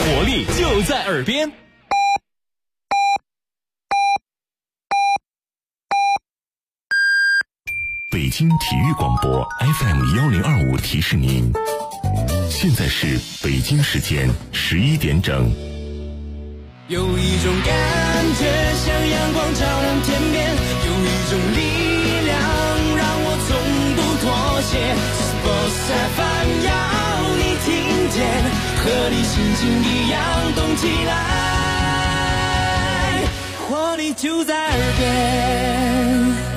活力就在耳边。 北京体育广播 FM1025提示您，现在是北京时间11点整。 有一种感觉像阳光照亮天边，有一种力量让我从不妥协。Sports FM 要你听见，和你心情一样动起来，活力就在耳边。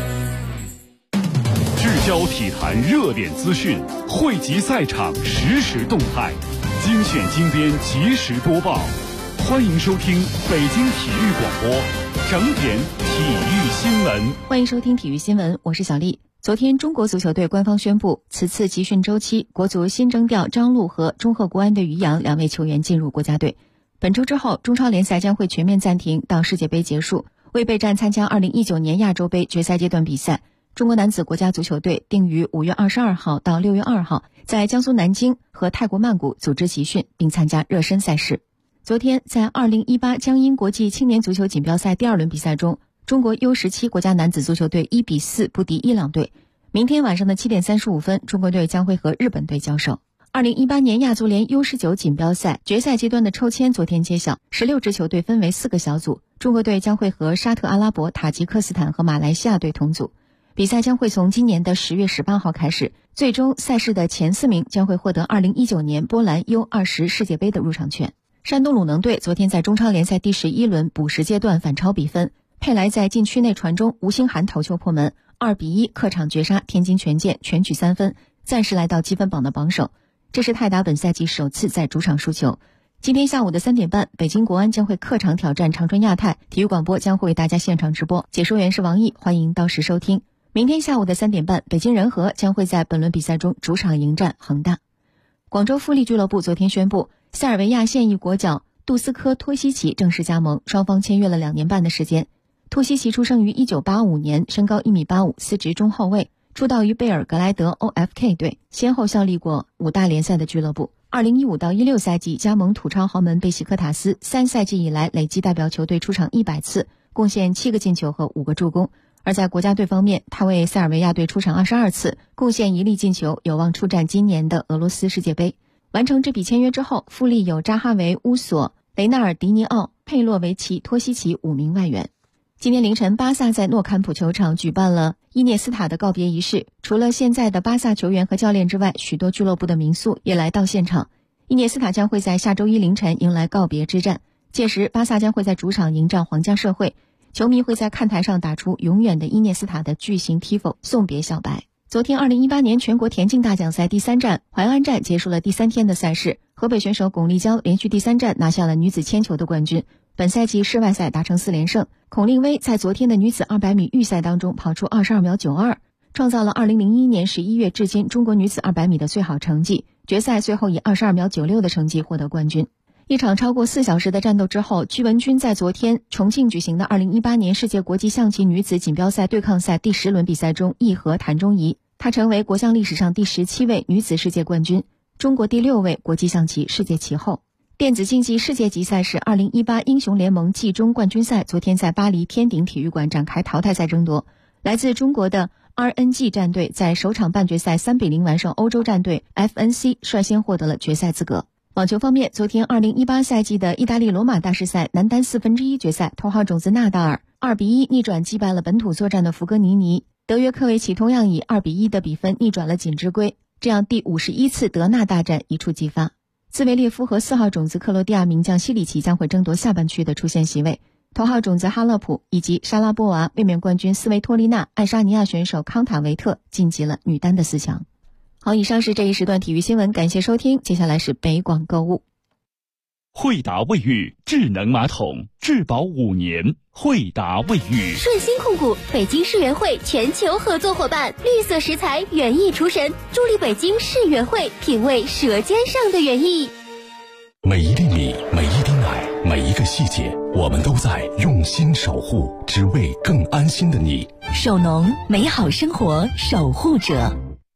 聚焦体坛热点资讯，汇集赛场实时动态，精选精编及时播报。欢迎收听北京体育广播整点体育新闻。 欢迎收听体育新闻，我是小丽。昨天，中国足球队官方宣布，此次集训周期，国足新征调张路和中赫国安队于洋2位球员进入国家队。本周之后，中超联赛将会全面暂停到世界杯结束。为备战参加2019年亚洲杯决赛阶段比赛，中国男子国家足球队定于5月22号到6月2号在江苏南京和泰国曼谷组织集训，并参加热身赛事。昨天，在2018江阴国际青年足球锦标赛第2轮比赛中，中国 U17 国家男子足球队1比4不敌伊朗队。明天晚上的7点35分，中国队将会和日本队交手。2018年亚足联 U19 锦标赛决赛阶段的抽签昨天揭晓，16支球队分为4个小组，中国队将会和沙特阿拉伯、塔吉克斯坦和马来西亚队同组。比赛将会从今年的10月18号开始，最终赛事的前4名将会获得2019年波兰 U20 世界杯的入场券。山东鲁能队昨天在中超联赛第11轮补时阶段反超比分，佩莱在禁区内传中，吴兴涵头球破门，2比1客场绝杀天津权健，全取3分，暂时来到积分榜的榜首。这是泰达本赛季首次在主场输球。今天下午的3点半，北京国安将会客场挑战长春亚泰，体育广播将会为大家现场直播，解说员是王毅，欢迎到时收听。明天下午的3点半，北京人和将会在本轮比赛中主场迎战恒大。广州富力俱乐部昨天宣布，塞尔维亚现役国脚杜斯科托西奇正式加盟，双方签约了2年半的时间。托西奇出生于1985年，身高1.85米，司职中后卫，出道于贝尔格莱德 OFK 队，先后效力过5大联赛的俱乐部。2015到16赛季加盟土超豪门贝西克塔斯，3赛季以来累计代表球队出场100次，贡献7个进球和5个助攻。而在国家队方面，他为塞尔维亚队出场22次，贡献1粒进球，有望出战今年的俄罗斯世界杯。完成这笔签约之后，富力有扎哈维、乌索、雷纳尔迪尼奥、佩洛维奇、托西奇5名外援。今天凌晨，巴萨在诺坎普球场举办了伊涅斯塔的告别仪式，除了现在的巴萨球员和教练之外，许多俱乐部的名宿也来到现场。伊涅斯塔将会在下周一凌晨迎来告别之战，届时巴萨将会在主场迎战皇家社会，球迷会在看台上打出永远的伊涅斯塔的巨型 Tifo 送别小白。昨天2018年全国田径大奖赛第3站淮安站结束了第3天的赛事，河北选手巩立姣连续第3站拿下了女子铅球的冠军，本赛季室外赛达成4连胜。孔令威在昨天的女子200米预赛当中跑出22秒92，创造了2001年11月至今中国女子200米的最好成绩，决赛最后以22秒96的成绩获得冠军。一场超过4小时的战斗之后，鞠文君在昨天重庆举行的2018年世界国际象棋女子锦标赛对抗赛第10轮比赛中一和谭忠仪，她成为国象历史上第17位女子世界冠军，中国第6位国际象棋世界棋后。电子竞技世界级赛事2018英雄联盟季中冠军赛昨天在巴黎天鼎体育馆展开淘汰赛争夺，来自中国的 RNG 战队在首场半决赛3比0完胜欧洲战队 FNC， 率先获得了决赛资格。网球方面，昨天2018赛季的意大利罗马大师赛男单1/4决赛，头号种子纳达尔2比1逆转击败了本土作战的福格尼尼，德约科维奇同样以2比1的比分逆转了锦织圭，这样第51次德纳大战一触即发。兹维列夫和4号种子克罗地亚名将西里奇将会争夺下半区的出线席位，头号种子哈勒普以及莎拉波娃、卫冕冠军斯维托利娜、爱沙尼亚选手康塔维特晋级了女单的4强。好，以上是这一时段体育新闻，感谢收听，接下来是北广购物。 惠达卫浴智能马桶，质保5年。惠达卫浴， 顺鑫控股北京世园会全球合作伙伴，绿色食材园艺厨神，助力北京世园会品味舌尖上的园艺。 每一粒米，每一滴奶，每一个细节，我们都在用心守护，只为更安心的你。 守农，美好生活守护者。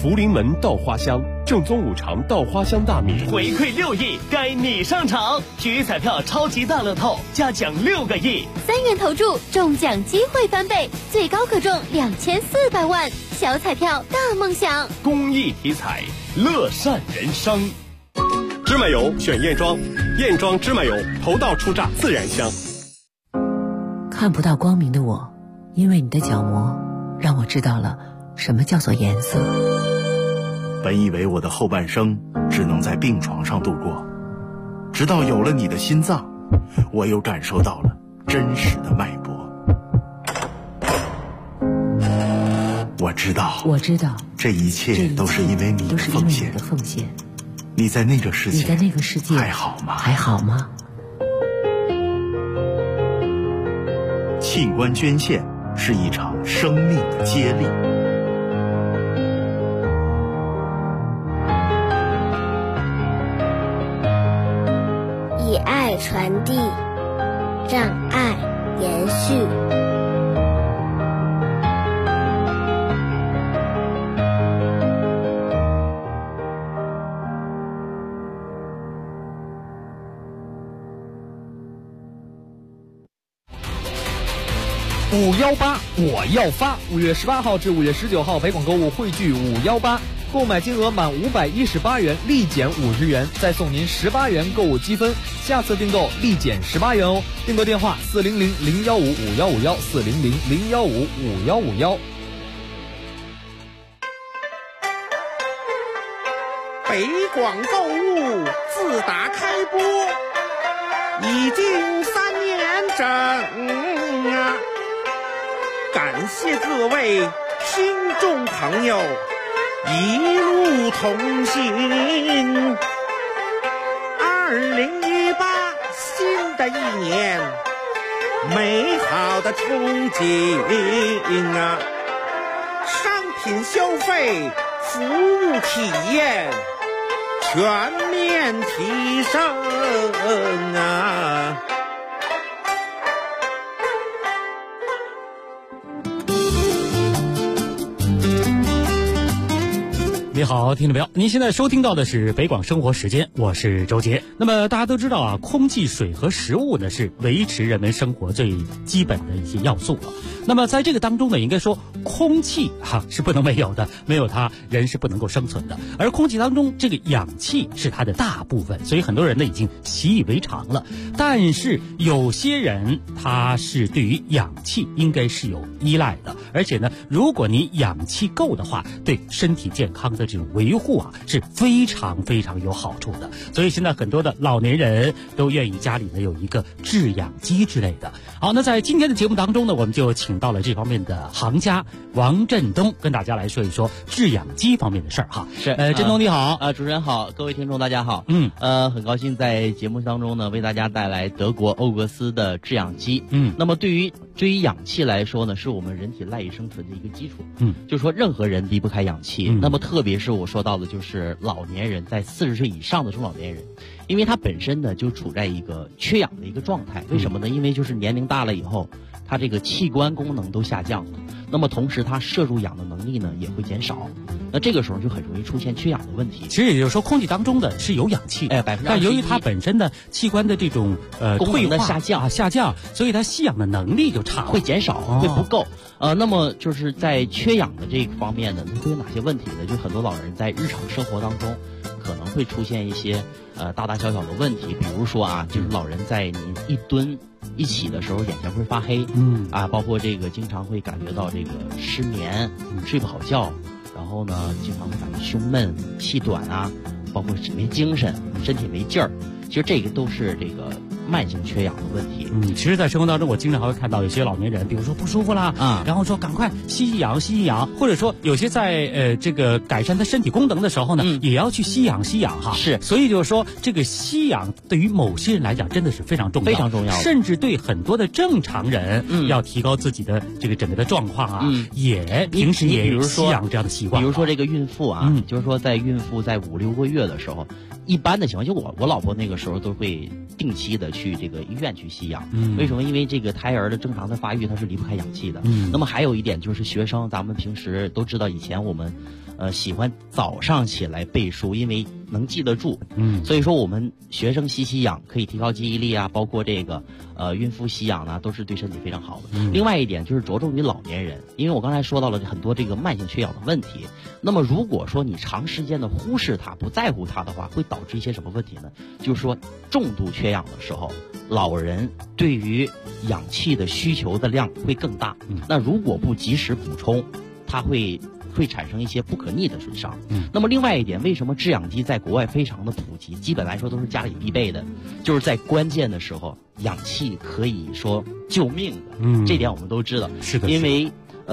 福临门稻花香，正宗5常稻花香大米， 回馈6亿，该你上场！体育彩票超级大乐透，加奖6个亿 ，3元投注，中奖机会翻倍，最高可中2400万。小彩票大梦想， 公益体彩，乐善人生。 芝麻油选燕庄，燕庄芝麻油，头道出榨自然香。 看不到光明的我，因为你的角膜，让我知道了什么叫做颜色。 本以为我的后半生只能在病床上度过，直到有了你的心脏，我又感受到了真实的脉搏。我知道，这一切都是因为你的奉献。你在那个世界还好吗？器官捐献是一场生命的接力。 以爱传递，让爱延续。 518我要发！5月18号至5月19号，北广购物汇聚518，购买金额满518元立减50元，再送您18元购物积分，下次订购立减18元哦。订购电话400-015-5151，400-015-5151。 北广购物自打开播已经3年整啊！感谢各位听众朋友一路同行。2018新的一年，美好的憧憬啊！商品消费、服务体验全面提升啊！ 你好，听众朋友，您现在收听到的是北广生活时间，我是周杰。那么大家都知道啊，空气、水和食物呢是维持人们生活最基本的一些要素了。那么在这个当中呢，应该说空气是不能没有的，没有它人是不能够生存的。而空气当中这个氧气是它的大部分，所以很多人呢已经习以为常了。但是有些人他是对于氧气应该是有依赖的，而且呢，如果你氧气够的话，对身体健康的这种维护是非常非常有好处的。所以现在很多的老年人都愿意家里呢有一个制氧机之类的。好，那在今天的节目当中呢，我们就请到了这方面的行家王振东，跟大家来说一说制氧机方面的事儿哈。 是， 振东你好， 主持人好，各位听众大家好。很高兴在节目当中呢为大家带来德国欧格斯的制氧机。那么对于氧气来说呢，是我们人体赖以生存的一个基础。就是说任何人离不开氧气。那么特别是我说到的就是老年人，在40岁以上的中老年人，因为他本身呢就处在一个缺氧的一个状态。为什么呢？因为就是年龄大了以后，他这个器官功能都下降了，那么同时他摄入氧的能力呢也会减少，那这个时候就很容易出现缺氧的问题。 其实也就是说，空气当中的是有氧气，但由于它本身的器官的这种功能的下降，所以它吸氧的能力就差了， 会减少，会不够。那么就是在缺氧的这个方面呢，会有哪些问题呢？就很多老人在日常生活当中可能会出现一些大大小小的问题，比如说就是老人在你一蹲一起的时候眼前会发黑，包括这个经常会感觉到这个失眠，睡不好觉，然后呢经常会感觉胸闷、气短包括没精神、身体没劲儿，其实这个都是这个慢性缺氧的问题。 其实在生活当中我经常还会看到有些老年人，比如说不舒服啦然后说赶快吸氧，或者说有些在这个改善他身体功能的时候呢也要去吸氧哈。 是， 所以就是说这个吸氧对于某些人来讲真的是非常重要， 非常重要， 甚至对很多的正常人要提高自己的这个整个的状况也平时也吸氧这样的习惯。 比如说这个孕妇就是说在孕妇在5-6个月的时候，一般的情况，就我老婆那个时候都会定期的去这个医院去吸氧。为什么？因为这个胎儿的正常的发育它是离不开氧气的。那么还有一点就是学生，咱们平时都知道，以前我们喜欢早上起来背书，因为能记得住。所以说我们学生吸氧可以提高记忆力啊，包括这个孕妇吸氧呢，都是对身体非常好的。另外一点就是着重于老年人，因为我刚才说到了很多这个慢性缺氧的问题。那么如果说你长时间的忽视它、不在乎它的话，会导致一些什么问题呢？就是说重度缺氧的时候，老人对于氧气的需求的量会更大。那如果不及时补充，它会产生一些不可逆的损伤。那么另外一点，为什么制氧机在国外非常的普及，基本来说都是家里必备的，就是在关键的时候，氧气可以说救命的。这点我们都知道。 是的， 因为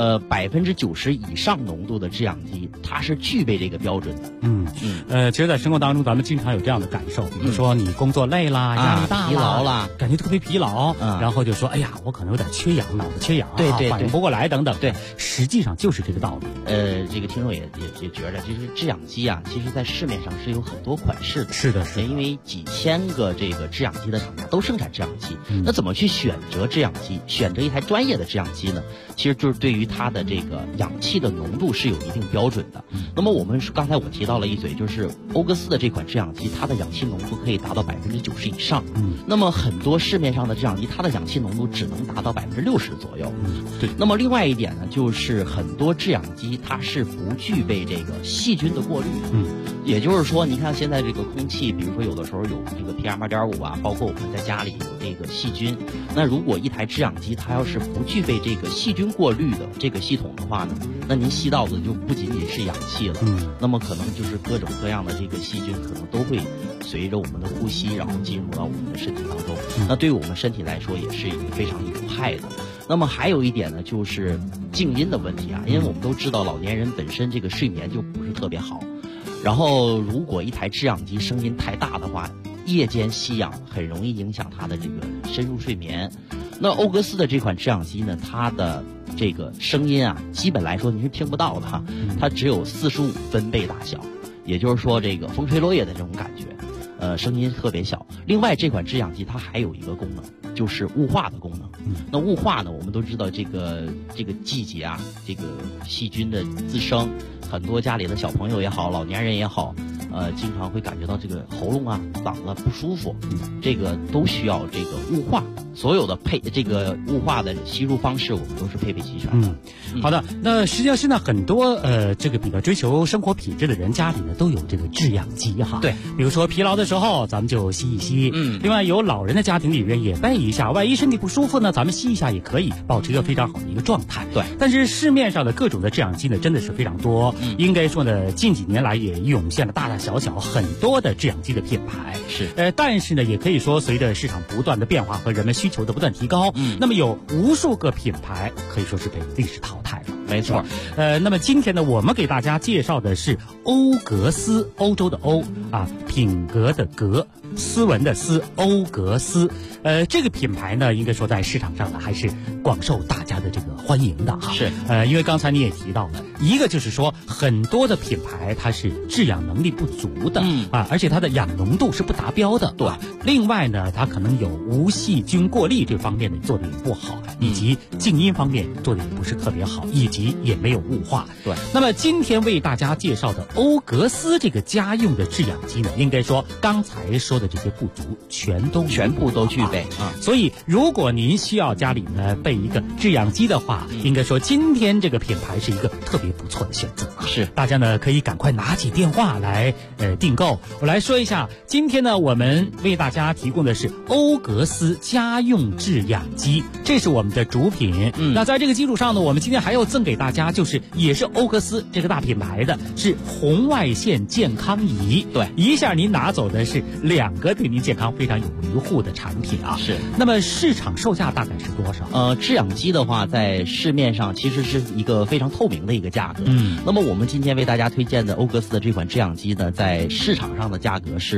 90%以上浓度的制氧机，它是具备这个标准的。 其实，在生活当中，咱们经常有这样的感受，比如说你工作累啦、压力大啦、 疲劳啦， 感觉特别疲劳，然后就说：“哎呀，我可能有点缺氧，脑子缺氧， 对， 反应不过来等等。” 对， 实际上就是这个道理。 这个听众也觉得，就是制氧机啊，其实在市面上是有很多款式的。 是的， 因为几千个这个制氧机的厂家都生产制氧机。那怎么去选择制氧机？选择一台专业的制氧机呢？其实就是对于它的这个氧气的浓度是有一定标准的。那么刚才我提到了一嘴，就是欧格斯的这款制氧机，它的氧气浓度可以达到90%以上。那么很多市面上的制氧机，它的氧气浓度只能达到60%左右。 对。 那么另外一点呢，就是很多制氧机它是不具备这个细菌的过滤。也就是说，你看现在这个空气，比如说有的时候有这个 PM2.5啊，包括我们在家里有这个细菌。那如果一台制氧机它要是不具备这个细菌过滤的这个系统的话呢，那您吸到的就不仅仅是氧气了。那么可能就是各种各样的这个细菌可能都会随着我们的呼吸，然后进入到我们的身体当中。那对于我们身体来说也是一个非常有害的。那么还有一点呢，就是静音的问题啊，因为我们都知道老年人本身这个睡眠就不是特别好，然后如果一台制氧机声音太大的话，夜间吸氧很容易影响他的这个深入睡眠。那欧格斯的这款制氧机呢，它的这个声音啊，基本来说你是听不到的哈，它只有45分贝大小，也就是说这个风吹落叶的这种感觉，声音特别小。另外这款制氧机它还有一个功能，就是雾化的功能。那雾化呢，我们都知道这个季节啊，这个细菌的滋生，很多家里的小朋友也好，老年人也好，经常会感觉到这个喉咙啊、嗓子不舒服，这个都需要这个雾化。所有的这个雾化的吸入方式，我们都是配备齐全的。 好的。那实际上现在很多这个比较追求生活品质的人，家里呢都有这个制氧机哈。 对， 比如说疲劳的时候，咱们就吸一吸。另外有老人的家庭里边也备一下，万一身体不舒服呢，咱们吸一下也可以，保持一个非常好的一个状态。 对。 但是市面上的各种的制氧机呢，真的是非常多。应该说呢，近几年来也涌现了大大小小很多的制氧机的品牌。 是。 但是呢，也可以说随着市场不断的变化和人们需求的不断提高，那么有无数个品牌可以说是被历史淘汰了。 没错。 那么今天呢，我们给大家介绍的是欧格斯，欧洲的欧啊，品格的格，斯文的斯，欧格斯。这个品牌呢，应该说在市场上呢还是广受大家的这个欢迎的哈。 是。 因为刚才你也提到了，一个就是说很多的品牌它是制氧能力不足的，而且它的氧浓度是不达标的。 对。 另外呢，它可能有无细菌过滤这方面的做的也不好，以及静音方面做的也不是特别好，以及也没有雾化。 对。 那么今天为大家介绍的欧格斯这个家用的制氧机呢，应该说刚才说的这些不足全部都具备。所以如果您需要家里呢备一个制氧机的话，应该说今天这个品牌是一个特别不错的选择。 是。 大家呢可以赶快拿起电话来订购。我来说一下，今天呢我们为大家提供的是欧格斯家用制氧机，这是我们的主品。那在这个基础上呢，我们今天还要赠给大家，就是也是欧格斯这个大品牌的，是红外线健康仪。 对， 一下您拿走的是2个对您健康非常有维护的产品啊。 是。 那么市场售价大概是多少？ 制氧机的话，在市面上其实是一个非常透明的一个价格。那么我们今天为大家推荐的欧格斯的这款制氧机呢，在市场上的价格是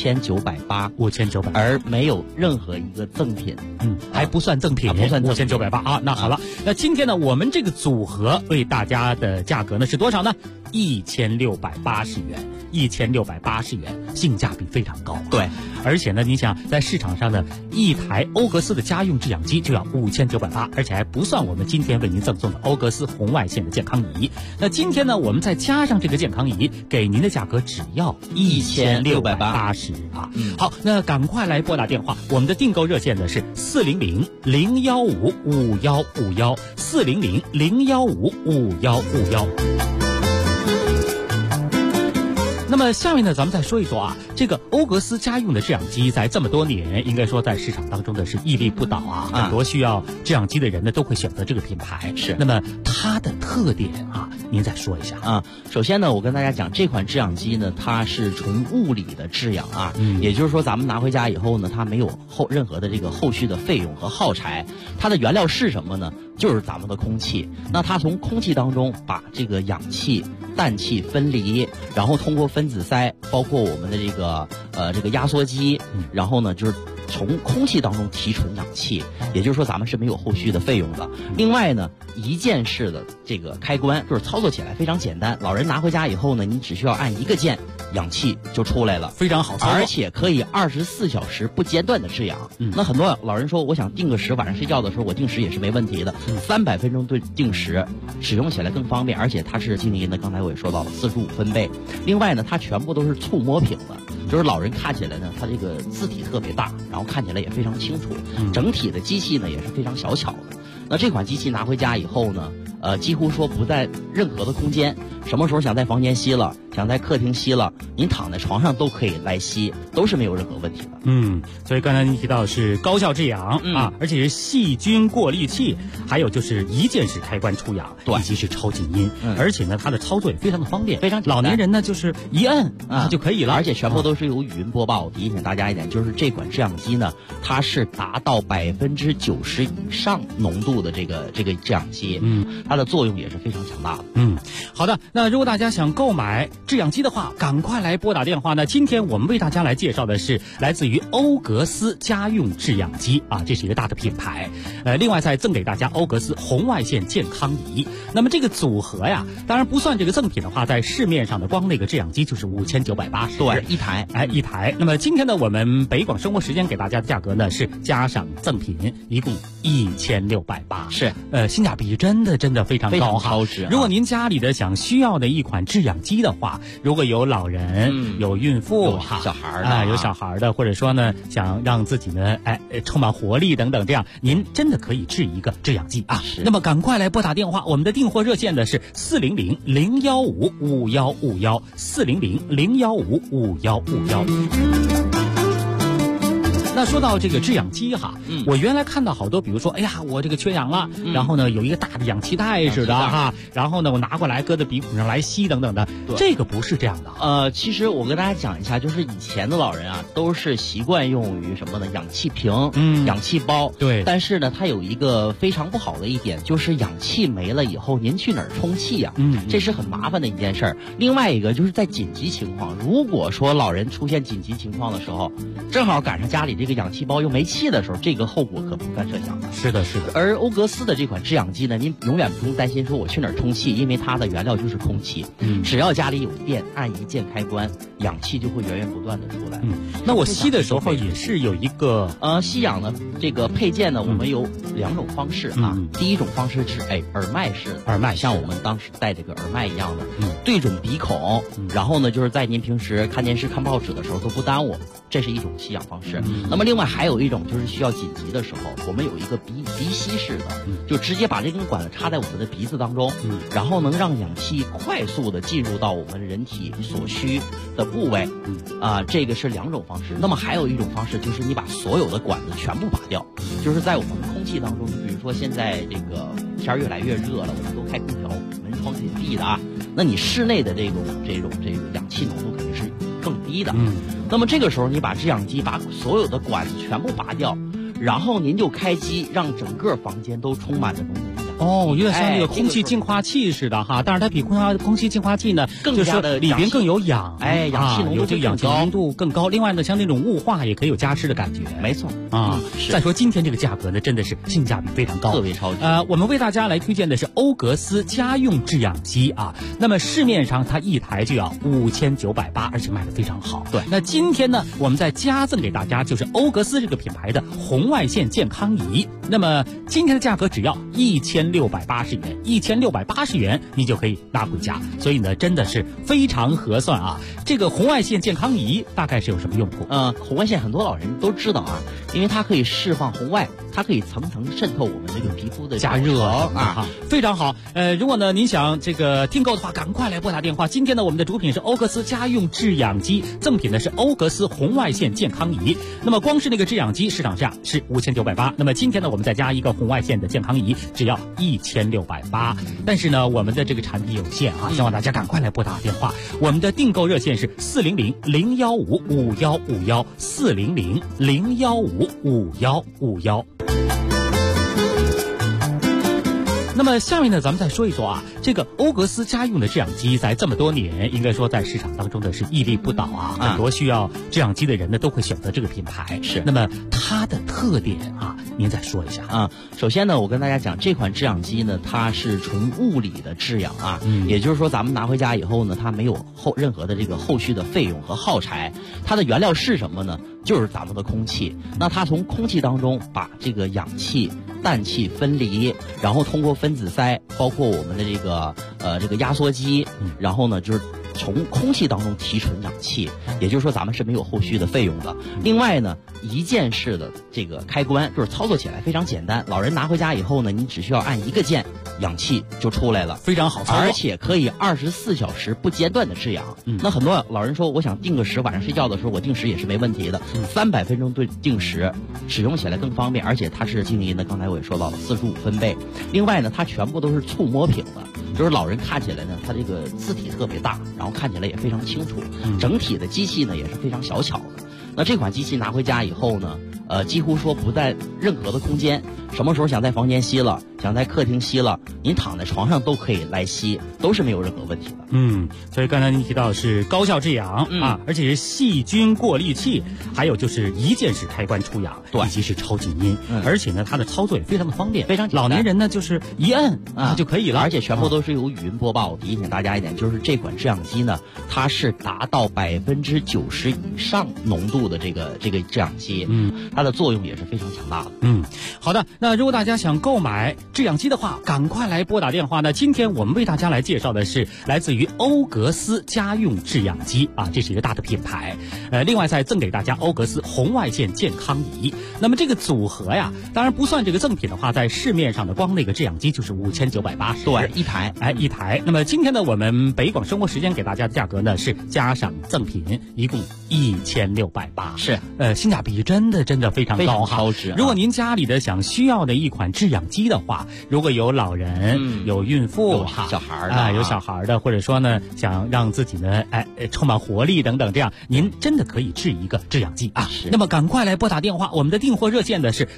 5980，而没有任何一个赠品。 还不算赠品， 不算 5980啊。那好了，那今天呢，我们这个组合为大家的价格呢是多少呢？1680元 1680元，性价比非常高。 对， 而且呢，你想在市场上呢，一台欧格斯的家用制氧机就要5980，而且还不算我们今天为您赠送的欧格斯红外线的健康仪。那今天呢，我们再加上这个健康仪，给您的价格只要1680啊。好，那赶快来拨打电话，我们的订购热线呢是400-015-5151，400-015-5151。那么下面呢，咱们再说一说啊，这个欧格斯家用的制氧机在这么多年，应该说在市场当中呢是屹立不倒啊。很多需要制氧机的人呢都会选择这个品牌。 是。 那么它的特点啊，您再说一下啊。首先呢，我跟大家讲，这款制氧机呢，它是纯物理的制氧啊，也就是说咱们拿回家以后呢，它没有任何的这个后续的费用和耗材。它的原料是什么呢？就是咱们的空气。那它从空气当中把这个氧气、氮气分离，然后通过分子塞，包括我们的这个压缩机，然后呢就是从空气当中提纯氧气，也就是说咱们是没有后续的费用的。另外呢，一键式的这个开关，就是操作起来非常简单，老人拿回家以后呢，你只需要按一个键，氧气就出来了， 非常好操作， 而且可以24小时不间断的制氧。那很多老人说，我想定个时，晚上睡觉的时候我定时也是没问题的，300分钟定时，使用起来更方便，而且它是静音的，刚才我也说到了45分贝。另外呢，它全部都是触摸屏的，就是老人看起来呢，它这个字体特别大，然后看起来也非常清楚，整体的机器呢也是非常小巧的。那这款机器拿回家以后呢，几乎说不在任何的空间，什么时候想在房间吸了，想在客厅吸了，您躺在床上都可以来吸，都是没有任何问题的。 所以刚才您提到的是高效制氧啊，而且是细菌过滤器，还有就是一键式开关出氧，以及是超静音，而且呢它的操作也非常的方便， 非常简单。 老年人呢就是一摁就可以了， 而且全部都是由语音播报。提醒大家一点，就是这款制氧机呢，它是达到90%以上浓度的这个制氧机，它的作用也是非常强大的。 好的，那如果大家想购买制氧机的话，赶快来拨打电话。那今天我们为大家来介绍的是来自于欧格斯家用制氧机啊，这是一个大的品牌。另外再赠给大家欧格斯红外线健康仪。那么这个组合呀，当然不算这个赠品的话，在市面上的光那个制氧机就是5980， 对，一台。 那么今天呢，我们北广生活时间给大家的价格呢是加上赠品，一共1680， 是性价比真的非常高哈。 超值。 如果您家里的需要的一款制氧机的话，如果有老人、有孕妇、 有小孩的有小孩的，或者说呢想让自己呢充满活力等等，这样您真的可以制一个制氧机啊。那么赶快来拨打电话，我们的订货热线呢是400-015-5151，400-015-5151。那说到这个制氧机哈，我原来看到好多，比如说，哎呀，我这个缺氧了，然后呢有一个大的氧气袋似的哈，然后呢我拿过来搁在鼻孔上来吸等等的，这个不是这样的。 其实我跟大家讲一下，就是以前的老人啊，都是习惯用于什么呢？氧气瓶、氧气包。 对。 但是呢，它有一个非常不好的一点，就是氧气没了以后，您去哪儿充气呀？这是很麻烦的一件事儿。另外一个就是在紧急情况，如果说老人出现紧急情况的时候，正好赶上家里这个氧气包又没气的时候，这个后果可不堪设想。 是的。 而欧格斯的这款制氧机呢，您永远不用担心说我去哪儿充气，因为它的原料就是空气。只要家里有电，按一键开关，氧气就会源源不断的出来。 那我吸的时候也是有一个吸氧的这个配件呢，我们有2种方式啊。第一种方式是耳麦式的， 耳麦像我们当时戴这个耳麦一样的，对准鼻孔，然后呢就是在您平时看电视、看报纸的时候都不耽误，这是一种吸氧方式。那么另外还有一种就是需要紧急的时候，我们有一个鼻吸式的，就直接把这根管子插在我们的鼻子当中，然后能让氧气快速的进入到我们人体所需的部位，这个是2种方式。那么还有一种方式就是你把所有的管子全部拔掉，就是在我们空气当中，比如说现在这个天儿越来越热了，我们都开空调，门窗紧闭的啊，那你室内的这种氧气浓度肯定是更低的。那么这个时候你把制氧机把所有的管子全部拔掉，然后您就开机，让整个房间都充满了浓浓的氧哦，有点像那个空气净化器似的哈，但是它比空气净化器呢， 更加的里边更有氧， 氧气浓度有这个氧气浓度更高。另外呢，像那种雾化也可以有加湿的感觉。 没错啊。再说今天这个价格呢，真的是性价比非常高， 特别超值。 我们为大家来推荐的是欧格斯家用制氧机啊。那么市面上它一台就要5980，而且卖得非常好。 对， 那今天呢，我们再加赠给大家就是欧格斯这个品牌的红外线健康仪。那么今天的价格只要1680元，1680元你就可以拿回家，所以呢，真的是非常合算啊。这个红外线健康仪大概是有什么用途？ 红外线很多老人都知道啊，因为它可以释放红外，它可以层层渗透我们这个皮肤的加热啊， 非常好。如果呢您想这个订购的话，赶快来拨打电话。今天呢，我们的主品是欧格斯家用制氧机，赠品呢是欧格斯红外线健康仪。那么光是那个制氧机市场价是5980，那么今天呢，我们再加一个红外线的健康仪，只要1680。但是呢，我们的这个产品有限啊，希望大家赶快来拨打电话。我们的订购热线是400-015-5151，400-015-5151。那么下面呢，咱们再说一说啊，这个欧格斯家用的制氧机在这么多年，应该说在市场当中呢是屹立不倒啊。很多需要制氧机的人呢都会选择这个品牌。 是。 那么它的特点啊，您再说一下啊。首先呢，我跟大家讲，这款制氧机呢，它是纯物理的制氧啊，也就是说咱们拿回家以后呢，它没有任何的这个后续的费用和耗材。它的原料是什么呢？就是咱们的空气。那它从空气当中把这个氧气、氮气分离，然后通过分子鳃，包括我们的这个压缩机，然后呢就是从空气当中提纯氧气，也就是说咱们是没有后续的费用的。另外呢，一键式的这个开关就是操作起来非常简单，老人拿回家以后呢，你只需要按一个键，氧气就出来了， 非常好操作， 而且可以24小时不间断的制氧。那很多老人说，我想定个时，晚上睡觉的时候我定时也是没问题的，300分钟定时，使用起来更方便，而且它是静音的，刚才我也说到了45分贝。另外呢，它全部都是触摸屏的，就是老人看起来呢，它这个字体特别大，然后看起来也非常清楚，整体的机器呢也是非常小巧的。那这款机器拿回家以后呢，几乎说不在任何的空间，什么时候想在房间吸了，想在客厅吸了，您躺在床上都可以来吸，都是没有任何问题的。 所以刚才您提到是高效制氧啊，而且是细菌过滤器，还有就是一键式开关出氧，以及是超静音，而且呢它的操作也非常的方便， 非常简单。 老年人呢就是一摁就可以了， 而且全部都是由语音播报。我提醒大家一点，就是这款制氧机呢，它是达到90%以上浓度的这个制氧机，它的作用也是非常强大的。 好的，那如果大家想购买制氧机的话，赶快来拨打电话呢。今天我们为大家来介绍的是来自于欧格斯家用制氧机啊，这是一个大的品牌。另外再赠给大家欧格斯红外线健康仪。那么这个组合呀，当然不算这个赠品的话，在市面上的光那个制氧机就是5980， 对，一台。 一台。那么今天呢，我们北广生活时间给大家的价格呢是加上赠品，一共1680， 是性价比真的非常高哈， 超值。 如果您家里的需要的一款制氧机的话，如果有老人、有孕妇、 有小孩的有小孩的，或者说呢想让自己呢充满活力等等，这样您真的可以制一个制氧机啊。那么赶快来拨打电话，我们的订货热线的是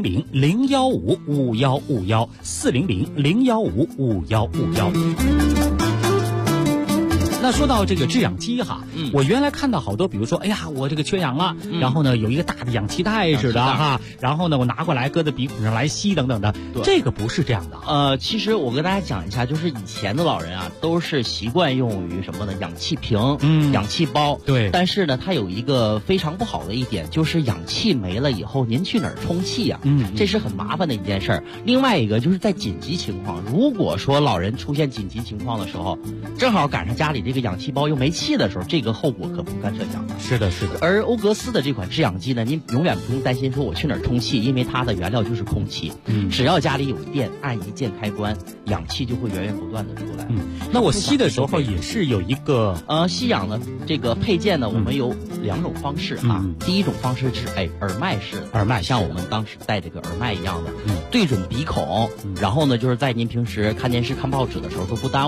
400-015-5151，400-015-5151。那说到这个制氧机哈，我原来看到好多，比如说，哎呀，我这个缺氧了，然后呢有一个大的氧气袋似的哈，然后呢我拿过来搁在鼻孔上来吸等等的，这个不是这样的。 其实我跟大家讲一下，就是以前的老人啊，都是习惯用于什么呢？氧气瓶、氧气包。 对。 但是呢，它有一个非常不好的一点，就是氧气没了以后，您去哪儿充气呀？这是很麻烦的一件事儿。另外一个就是在紧急情况，如果说老人出现紧急情况的时候，正好赶上家里这个氧气包又没气的时候，这个后果可不堪设想。 是的，是的。 而欧格斯的这款制氧机呢，您永远不用担心说我去哪儿充气，因为它的原料就是空气。只要家里有电，按一键开关，氧气就会源源不断的出来。 那我吸的时候也是有一个吸氧的这个配件呢，我们有2种方式啊。第一种方式是耳麦式的， 耳麦像我们当时戴这个耳麦一样的，对准鼻孔，然后呢就是在您平时看电视、看报纸的时候都不耽误，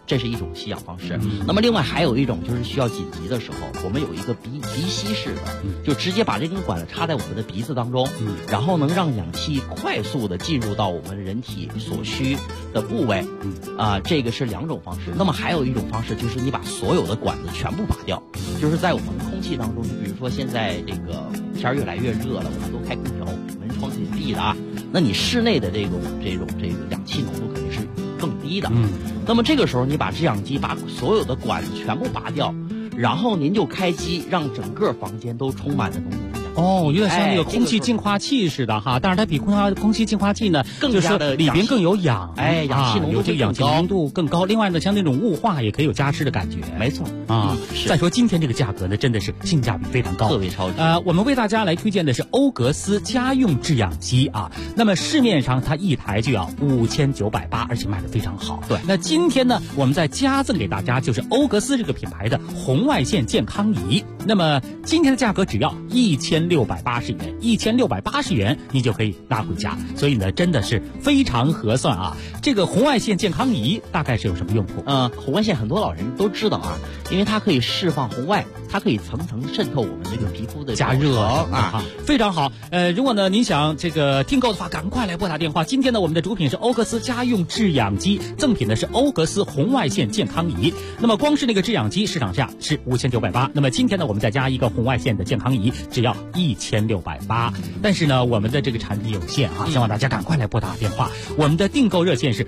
这是一种吸氧方式。那么另外还有一种就是需要紧急的时候，我们有一个鼻吸式的，就直接把这根管子插在我们的鼻子当中，然后能让氧气快速的进入到我们人体所需的部位。这个是2种方式。那么还有一种方式就是你把所有的管子全部拔掉，就是在我们空气当中，就比如说现在这个天越来越热了，我们都开空调，门窗紧闭的啊，那你室内的这个氧气浓度肯定是更低的。那么这个时候你把制氧机把所有的管子全部拔掉，然后您就开机，让整个房间都充满了浓浓的氧气。 有点像那个空气净化器似的哈，但是它比空气净化器呢更加的里边更有氧， 氧气浓度有这个氧气浓度更高。另外呢，像那种雾化也可以有加湿的感觉。 没错再说今天这个价格呢，真的是性价比非常高， 特别超值。 我们为大家来推荐的是欧格斯家用制氧机啊。那么市面上它一台就要5980，而且卖得非常好。 对， 那今天呢，我们再加赠给大家就是欧格斯这个品牌的红外线健康仪。那么今天的价格只要1680元，1680元你就可以拿回家，所以呢，真的是非常合算啊。这个红外线健康仪大概是有什么用途？ 红外线很多老人都知道啊，因为它可以释放红外，它可以层层渗透我们这个皮肤的加热啊，非常好。如果呢您想这个订购的话，赶快来拨打电话。今天呢，我们的主品是欧格斯家用制氧机，赠品呢是欧格斯红外线健康仪。那么光是那个制氧机市场价是5980，那么今天呢，我们再加一个红外线的健康仪，只要1680。但是呢，我们的这个产品有限啊，希望大家赶快来拨打电话。我们的订购热线是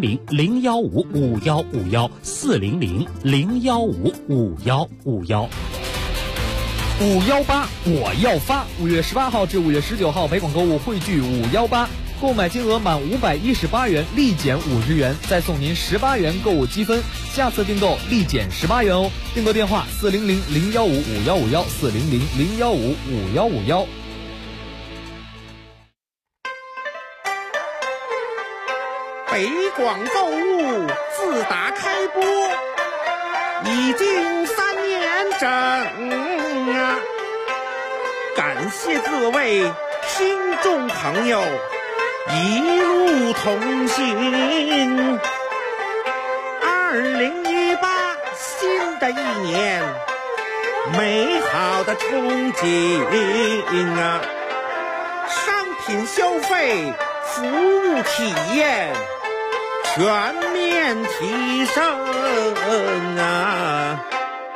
400-015-5151，400-015-5151。 518我要发！5月18号至5月19号，北广购物汇聚518，购买金额满518元立减50元，再送您18元购物积分，下次订购立减18元哦。订购电话400-015-5151，400-015-5151。 北广购物自打开播已经3年整啊！感谢各位听众朋友一路同行。2018新的一年，美好的憧憬啊！商品消费，服务体验全面提升啊！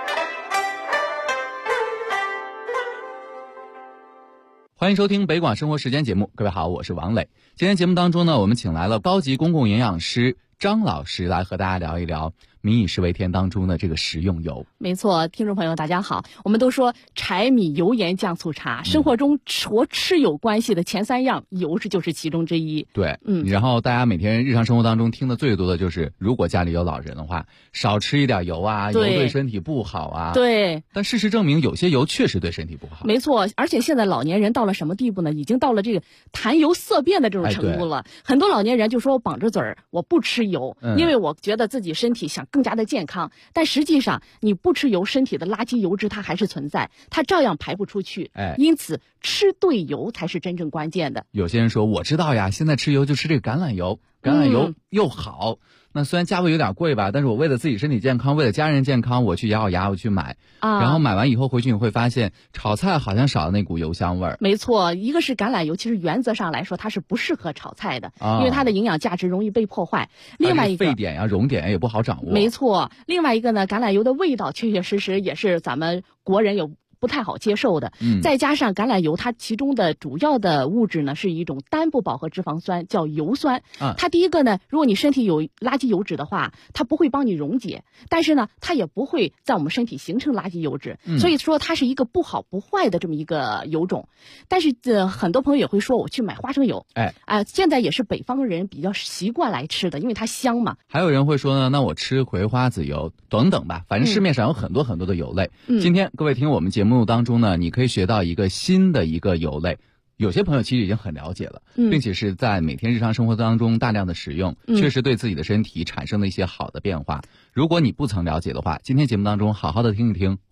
欢迎收听北广生活时间节目，各位好，我是王磊。今天节目当中呢，我们请来了高级公共营养师张老师来和大家聊一聊民以食为天当中的这个食用油。 没错，听众朋友大家好，我们都说柴米油盐酱醋茶，生活中和吃有关系的前3样，油就是其中之一。 对，然后大家每天日常生活当中听的最多的就是，如果家里有老人的话，少吃一点油啊，油对身体不好啊。 对。 但事实证明，有些油确实对身体不好。 没错，而且现在老年人到了什么地步呢？已经到了这个谈油色变的这种程度了。很多老年人就说我绑着嘴儿，我不吃油，因为我觉得自己身体想更加的健康。但实际上，你不吃油，身体的垃圾油脂它还是存在，它照样排不出去。因此吃对油才是真正关键的。 有些人说我知道呀，现在吃油就吃这个橄榄油，橄榄油又好。那虽然价位有点贵吧，但是我为了自己身体健康，为了家人健康，我去咬咬牙我去买，然后买完以后回去你会发现炒菜好像少了那股油香味儿。 没错，一个是橄榄油，其实原则上来说它是不适合炒菜的，因为它的营养价值容易被破坏。另外一个沸点呀、熔点也不好掌握。 没错，另外一个呢，橄榄油的味道确确实实也是咱们国人有不太好接受的，再加上橄榄油它其中的主要的物质呢是一种单不饱和脂肪酸，叫油酸。它第一个呢，如果你身体有垃圾油脂的话，它不会帮你溶解，但是呢，它也不会在我们身体形成垃圾油脂，所以说它是一个不好不坏的这么一个油种。但是很多朋友也会说我去买花生油，现在也是北方人比较习惯来吃的，因为它香嘛。 还有人会说呢，那我吃葵花籽油等等吧，反正市面上有很多很多的油类。今天各位听我们节目当中呢，你可以学到一个新的一个油类，有些朋友其实已经很了解了，并且是在每天日常生活当中大量的使用，确实对自己的身体产生了一些好的变化。如果你不曾了解的话，今天节目当中好好的听一听，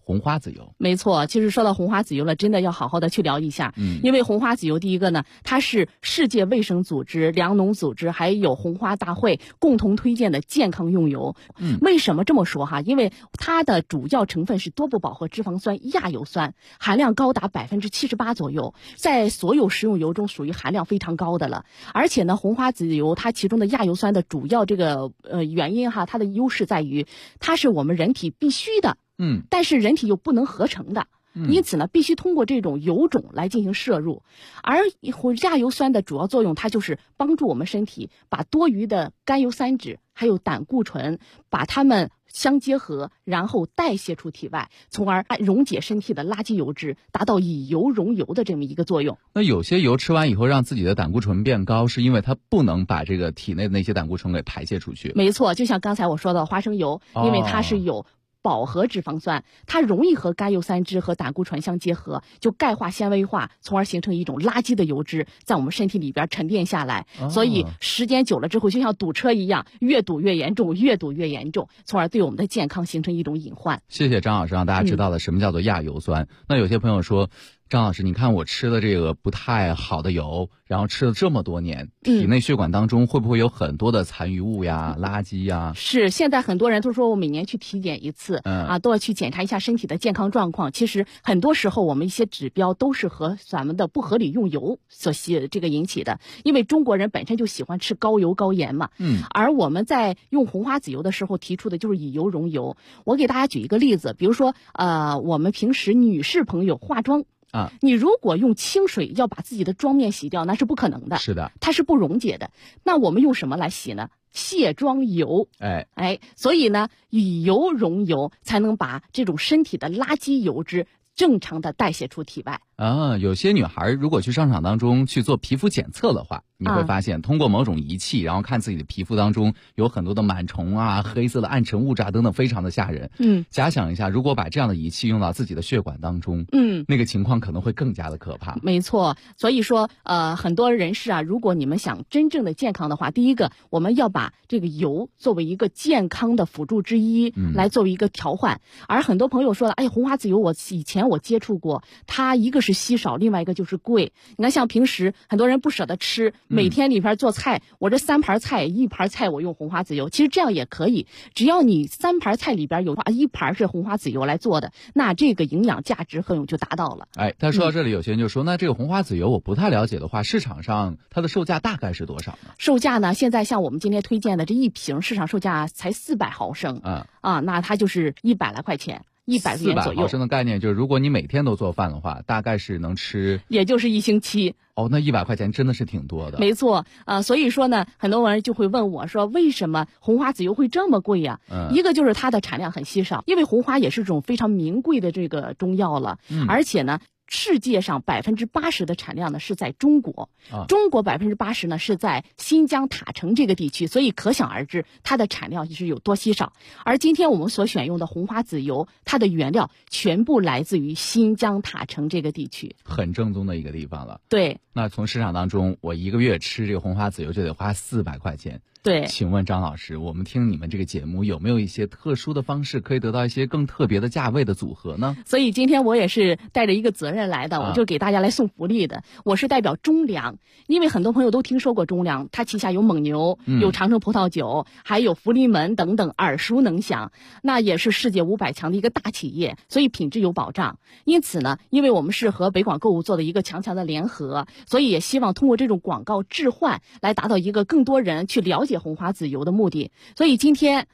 红花籽油。 没错，其实说到红花籽油了，真的要好好的去聊一下。因为红花籽油第一个呢，它是世界卫生组织、粮农组织还有红花大会共同推荐的健康用油。为什么这么说哈？因为它的主要成分是多不饱和脂肪酸亚油酸，含量高达78%左右，在所有食用油中属于含量非常高的了。而且呢，红花籽油它其中的亚油酸的主要这个原因哈，它的优势在于它是我们人体必须的。但是人体又不能合成的，因此呢，必须通过这种油种来进行摄入。而亚油酸的主要作用，它就是帮助我们身体把多余的甘油三酯还有胆固醇，把它们相结合，然后代谢出体外，从而溶解身体的垃圾油脂，达到以油溶油的这么一个作用。 那有些油吃完以后让自己的胆固醇变高，是因为它不能把这个体内的那些胆固醇给排泄出去。 没错，就像刚才我说的花生油，因为它是有饱和脂肪酸，它容易和甘油三酯和胆固醇相结合，就钙化纤维化，从而形成一种垃圾的油脂在我们身体里边沉淀下来。所以时间久了之后，就像堵车一样，越堵越严重，越堵越严重，从而对我们的健康形成一种隐患。 谢谢张老师让大家知道了什么叫做亚油酸。那有些朋友说，张老师，你看我吃的这个不太好的油，然后吃了这么多年，体内血管当中会不会有很多的残余物呀、垃圾呀？ 是，现在很多人都说我每年去体检一次，都要去检查一下身体的健康状况。其实很多时候我们一些指标都是和咱们的不合理用油所这个引起的，因为中国人本身就喜欢吃高油高盐嘛。而我们在用红花籽油的时候提出的就是以油溶油。我给大家举一个例子，比如说我们平时女士朋友化妆。你如果用清水要把自己的妆面洗掉，那是不可能的。 是的， 它是不溶解的。那我们用什么来洗呢？卸妆油。所以呢，以油溶油才能把这种身体的垃圾油脂正常的代谢出体外。 有些女孩如果去商场当中去做皮肤检测的话，你会发现通过某种仪器，然后看自己的皮肤当中有很多的螨虫啊、黑色的暗沉物质啊等等，非常的吓人。假想一下，如果把这样的仪器用到自己的血管当中，那个情况可能会更加的可怕。 没错，所以说很多人士啊，如果你们想真正的健康的话，第一个我们要把这个油作为一个健康的辅助之一，来作为一个调换。而很多朋友说了，哎，红花籽油我以前我接触过，它一个是稀少，另外一个就是贵。你看像平时很多人不舍得吃，每天里边做菜，我这3盘菜1盘菜我用红花籽油，其实这样也可以，只要你3盘菜里边有1盘是红花籽油来做的，那这个营养价值很有就达到了。 但说到这里，有些人就说，那这个红花籽油我不太了解的话，市场上它的售价大概是多少呢？ 售价呢，现在像我们今天推荐的这一瓶市场售价才400毫升，那它就是100来块钱。100元左右。 400毫升的概念就是，如果你每天都做饭的话，大概是能吃， 也就是1星期。 那100块钱真的是挺多的。 没错，所以说呢，很多人就会问我说，为什么红花籽油会这么贵呀？一个就是它的产量很稀少，因为红花也是种非常名贵的这个中药了，而且呢，世界上80%的产量呢是在中国，中国80%呢是在新疆塔城这个地区，所以可想而知它的产量是有多稀少。而今天我们所选用的红花籽油，它的原料全部来自于新疆塔城这个地区， 很正宗的一个地方了。 对， 那从市场当中，我1个月吃这个红花籽油就得花400块钱。 对， 请问张老师，我们听你们这个节目有没有一些特殊的方式可以得到一些更特别的价位的组合呢？ 所以今天我也是带着一个责任来的，我就给大家来送福利的。我是代表中粮，因为很多朋友都听说过中粮，它旗下有蒙牛，有长城葡萄酒，还有福临门等等，耳熟能详。那也是世界500强的一个大企业，所以品质有保障。因此呢，因为我们是和北广购物做的一个强的联合，所以也希望通过这种广告置换来达到一个更多人去了解红花籽油的目的。所以今天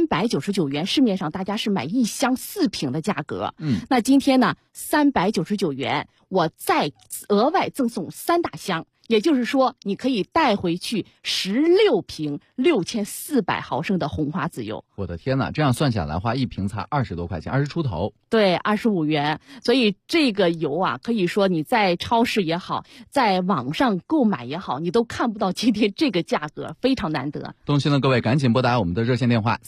399元，市面上大家是买1箱4瓶的价格，那今天呢399元，我再额外赠送3大箱。也就是说，你可以带回去16瓶6400毫升的红花籽油。 我的天哪，这样算下来的话，一瓶才20多块钱，20出头。 对，25元。所以这个油啊，可以说你在超市也好，在网上购买也好，你都看不到今天这个价格，非常难得。 动心的各位赶紧拨打我们的热线电话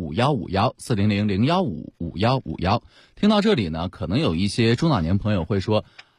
400-015-5151，400-015-5151。听到这里呢，可能有一些中老年朋友会说，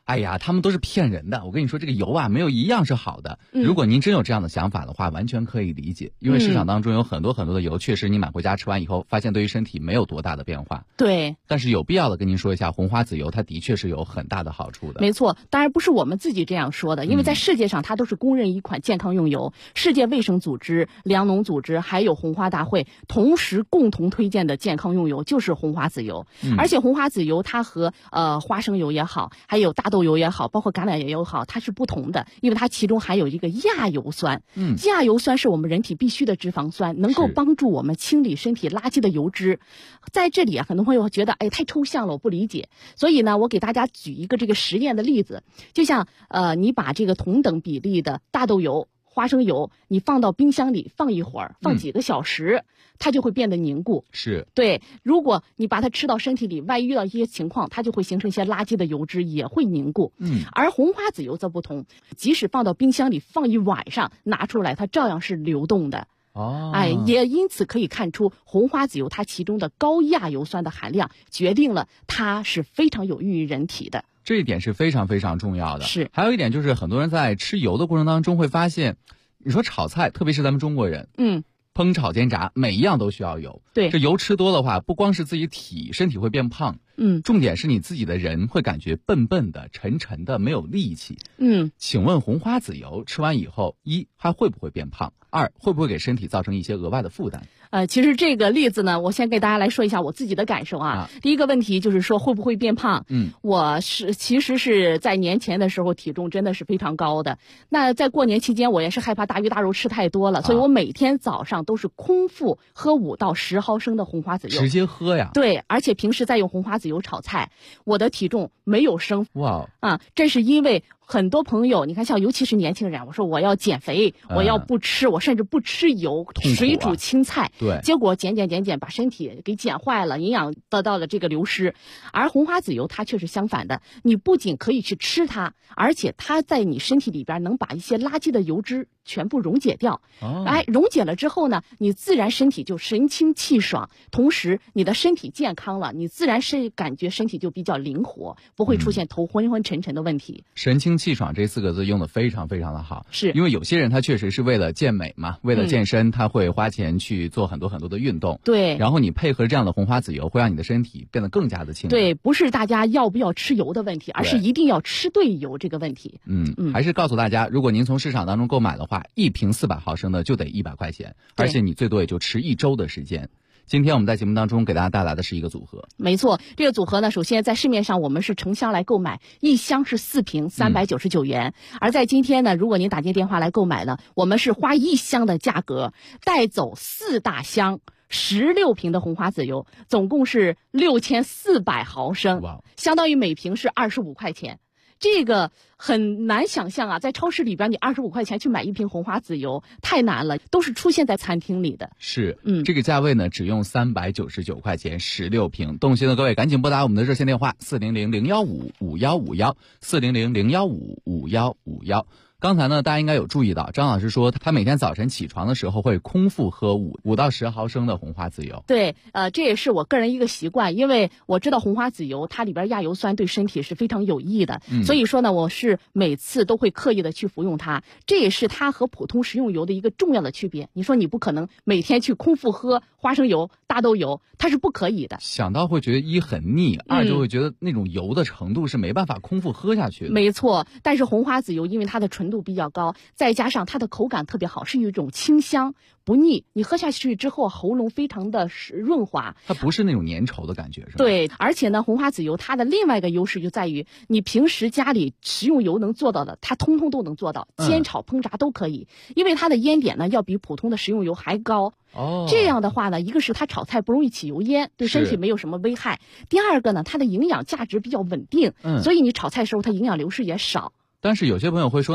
哎呀，他们都是骗人的。我跟你说，这个油啊，没有一样是好的。如果您真有这样的想法的话，完全可以理解。因为市场当中有很多很多的油，确实你买回家吃完以后，发现对于身体没有多大的变化。 对。 但是有必要的跟您说一下，红花籽油它的确是有很大的好处的。 没错，当然不是我们自己这样说的，因为在世界上它都是公认一款健康用油。世界卫生组织、粮农组织还有红花大会同时共同推荐的健康用油就是红花籽油。而且红花籽油它和花生油也好，还有大豆油也好，包括橄榄油也好，它是不同的，因为它其中含有一个亚油酸。亚油酸是我们人体必需的脂肪酸，能够帮助我们清理身体垃圾的油脂。在这里啊，很多朋友觉得太抽象了，我不理解。所以呢，我给大家举一个这个实验的例子，就像你把这个同等比例的大豆油、花生油，你放到冰箱里放一会儿，放几个小时，它就会变得凝固。 是。 对，如果你把它吃到身体里，万一遇到一些情况，它就会形成一些垃圾的油脂，也会凝固。而红花籽油则不同，即使放到冰箱里放一晚上，拿出来它照样是流动的。也因此可以看出，红花籽油它其中的高亚油酸的含量，决定了它是非常有益于人体的。 这一点是非常非常重要的。 是。 还有一点就是，很多人在吃油的过程当中会发现，你说炒菜，特别是咱们中国人，烹炒煎炸，每一样都需要油。 对。 这油吃多的话，不光是自己身体会变胖，重点是你自己的人会感觉笨笨的、沉沉的，没有力气。请问红花籽油吃完以后，一还会不会变胖？二会不会给身体造成一些额外的负担？ 其实这个例子呢，我先给大家来说一下我自己的感受啊。第一个问题就是说会不会变胖？我其实是在年前的时候体重真的是非常高的。那在过年期间，我也是害怕大鱼大肉吃太多了，所以我每天早上都是空腹喝5到10毫升的红花籽油， 直接喝呀。 对，而且平时再用红花籽油炒菜，我的体重没有升。 哇这是因为很多朋友，你看像尤其是年轻人，我说我要减肥，我要不吃，我甚至不吃油，水煮青菜， 对， 结果减，把身体给减坏了，营养得到了这个流失。而红花籽油它却是相反的，你不仅可以去吃它，而且它在你身体里边能把一些垃圾的油脂全部溶解掉。溶解了之后呢，你自然身体就神清气爽，同时你的身体健康了，你自然是感觉身体就比较灵活，不会出现头昏昏沉沉的问题。 神清气爽这4个字用的非常非常的好。 是。 因为有些人他确实是为了健美嘛，为了健身，他会花钱去做很多很多的运动。 对。 然后你配合这样的红花籽油，会让你的身体变得更加的轻。 对，不是大家要不要吃油的问题，而是一定要吃对油这个问题。 还是告诉大家，如果您从市场当中购买的话，1瓶400毫升的就得100块钱，而且你最多也就吃1周的时间。今天我们在节目当中给大家带来的是一个组合。 没错，这个组合呢，首先在市面上我们是成箱来购买，一箱是4瓶，399元。而在今天呢，如果您打进电话来购买呢，我们是花1箱的价格带走4大箱16瓶的红花籽油，总共是6400毫升，相当于每瓶是25块钱。这个很难想象啊，在超市里边你25块钱去买1瓶红花籽油太难了，都是出现在餐厅里的。 是，这个价位呢只用399块钱16瓶。动心的各位赶紧拨打我们的热线电话400-015-5151，400-015-5151。刚才呢，大家应该有注意到，张老师说他每天早晨起床的时候会空腹喝5到10毫升的红花籽油。 对，这也是我个人一个习惯，因为我知道红花籽油它里边亚油酸对身体是非常有益的，所以说呢，我是每次都会刻意的去服用它。这也是它和普通食用油的一个重要的区别。你说你不可能每天去空腹喝花生油、大豆油，它是不可以的。 想到会觉得一很腻，二就会觉得那种油的程度是没办法空腹喝下去的。 没错，但是红花籽油因为它的纯度比较高，再加上它的口感特别好，是一种清香不腻，你喝下去之后喉咙非常的润滑， 它不是那种粘稠的感觉，是吧？ 对，而且呢，红花籽油它的另外一个优势就在于你平时家里食用油能做到的，它通通都能做到，煎炒烹炸都可以，因为它的烟点呢要比普通的食用油还高。这样的话呢，一个是它炒菜不容易起油烟，对身体没有什么危害；第二个呢，它的营养价值比较稳定，所以你炒菜的时候它营养流失也少。 但是有些朋友会说，那它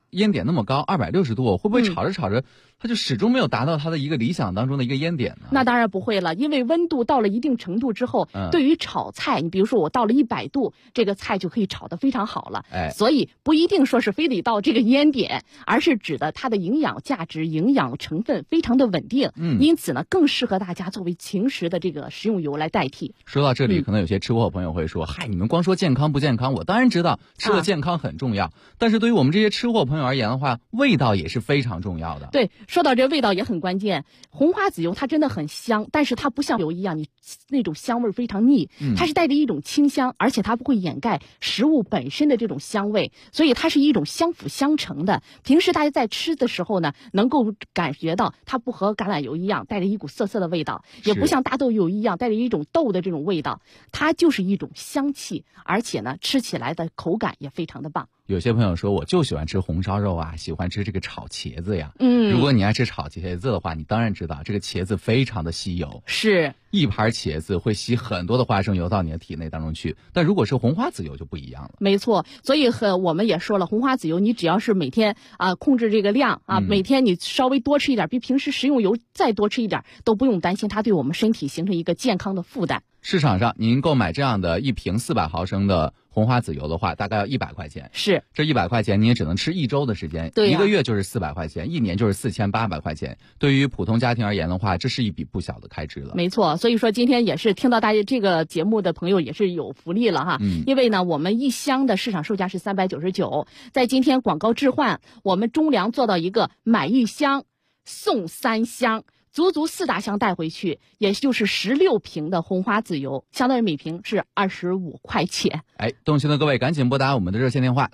烟点那么高，260度，会不会炒着炒着，它就始终没有达到它的一个理想当中的一个烟点呢？ 那当然不会了，因为温度到了一定程度之后，对于炒菜，你比如说我到了100度，这个菜就可以炒得非常好了。所以不一定说是非得到这个烟点，而是指的它的营养价值、营养成分非常的稳定。因此呢，更适合大家作为平时的这个食用油来代替。 说到这里，可能有些吃货朋友会说：“嗨，你们光说健康不健康，我当然知道吃了健康很重要，但是对于我们这些吃货朋友而言的话，味道也是非常重要的。” 对，说到这味道也很关键。红花籽油它真的很香，但是它不像油一样，你那种香味非常腻，它是带着一种清香，而且它不会掩盖食物本身的这种香味，所以它是一种相辅相成的。平时大家在吃的时候呢，能够感觉到它不和橄榄油一样带着一股涩涩的味道，也不像大豆油一样带着一种豆的这种味道，它就是一种香气，而且呢吃起来的口感也非常的棒。 有些朋友说，我就喜欢吃红烧肉啊，喜欢吃这个炒茄子呀。如果你爱吃炒茄子的话，你当然知道这个茄子非常的吸油， 是一盘茄子会吸很多的花生油到你的体内当中去。但如果是红花籽油就不一样了。 没错，所以我们也说了，红花籽油你只要是每天控制这个量每天你稍微多吃一点，比平时食用油再多吃一点，都不用担心它对我们身体形成一个健康的负担。 市场上您购买这样的一瓶400毫升的红花籽油的话，大概要100块钱。 是， 这100块钱你也只能吃1周的时间， 对， 一个月就是400块钱，一年就是4800块钱。对于普通家庭而言的话，这是一笔不小的开支了。 没错，所以说今天也是听到大家这个节目的朋友也是有福利了哈。因为呢，我们一箱的市场售价是399，在今天广告置换，我们中粮做到一个买1箱送3箱。足4大箱带回去，也就是16瓶的红花籽油，相当于每瓶是25块钱。 动心的各位赶紧拨打我们的热线电话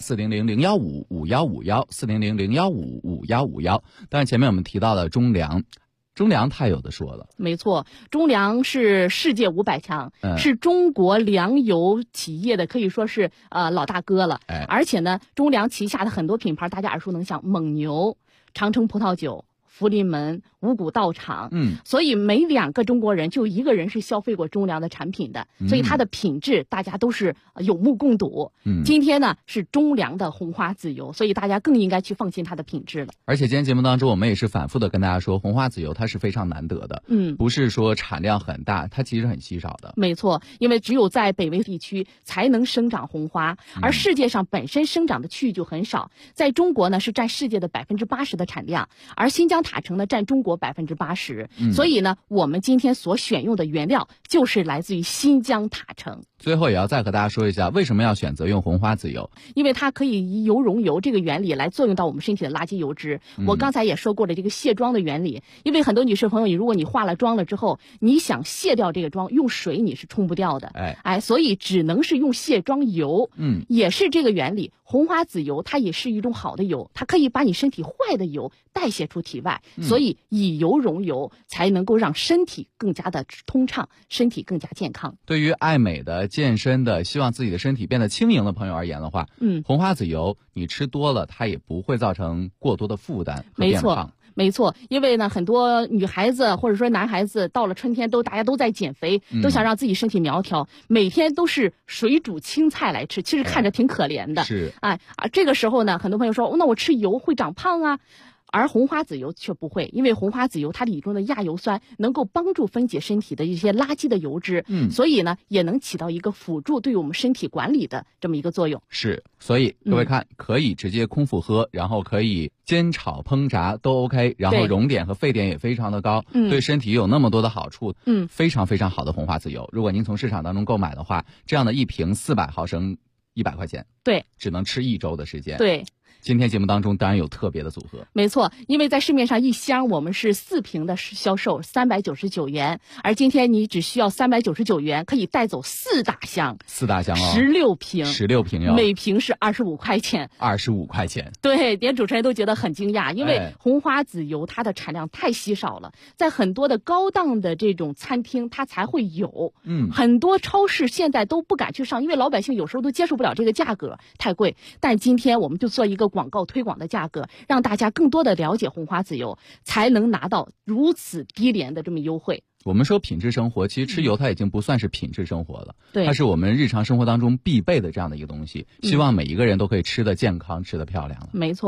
400-015-5151，400-015-5151。当然前面我们提到了中粮太有的说了。 没错，中粮是世界500强，是中国粮油企业的可以说是老大哥了。而且呢，中粮旗下的很多品牌大家耳熟能详，蒙牛、长城葡萄酒、福临门、五谷道场，所以每2个中国人就1个人是消费过中粮的产品的，所以它的品质大家都是有目共睹。今天呢是中粮的红花籽油，所以大家更应该去放心它的品质了。 而且今天节目当中我们也是反复的跟大家说，红花籽油它是非常难得的，不是说产量很大，它其实很稀少的。 没错，因为只有在北纬地区才能生长红花，而世界上本身生长的区域就很少，在中国呢是占世界的80%的产量，而新疆塔城呢占中国80%，所以呢我们今天所选用的原料就是来自于新疆塔城。 最后也要再和大家说一下，为什么要选择用红花籽油？ 因为它可以以油溶油这个原理来作用到我们身体的垃圾油脂。我刚才也说过了这个卸妆的原理，因为很多女士朋友，如果你化了妆了之后，你想卸掉这个妆，用水你是冲不掉的，所以只能是用卸妆油。也是这个原理。红花籽油它也是一种好的油，它可以把你身体坏的油代谢出体外，所以以油溶油才能够让身体更加的通畅，身体更加健康。 对于爱美的、健身的，希望自己的身体变得轻盈的朋友而言的话，红花籽油你吃多了，它也不会造成过多的负担和变胖。 没错，因为呢，很多女孩子或者说男孩子到了春天大家都在减肥，都想让自己身体苗条，每天都是水煮青菜来吃，其实看着挺可怜的。 是， 这个时候呢，很多朋友说，那我吃油会长胖啊。而红花籽油却不会，因为红花籽油它里中的亚油酸能够帮助分解身体的一些垃圾的油脂，所以呢也能起到一个辅助对我们身体管理的这么一个作用。 是，所以各位看，可以直接空腹喝，然后可以煎炒烹炸都 OK， 然后熔点和沸点也非常的高，对身体有那么多的好处，非常非常好的红花籽油。如果您从市场当中购买的话，这样的一瓶400毫升100块钱， 对， 只能吃1周的时间。 对。 今天节目当中当然有特别的组合。 没错，因为在市面上一箱我们是4瓶的销售399元，而今天你只需要399元可以带走4大箱 ，4大箱 16瓶哟， 每瓶是25块钱 ，25块钱。 对，连主持人都觉得很惊讶，因为红花籽油它的产量太稀少了，在很多的高档的这种餐厅它才会有，很多超市现在都不敢去上，因为老百姓有时候都接受不了这个价格太贵，但今天我们就做一个广告推广的价格，让大家更多的了解红花籽油，才能拿到如此低廉的这么优惠。 我们说品质生活，其实吃油它已经不算是品质生活了， 对， 它是我们日常生活当中必备的这样的一个东西，希望每一个人都可以吃得健康，吃得漂亮了。 没错。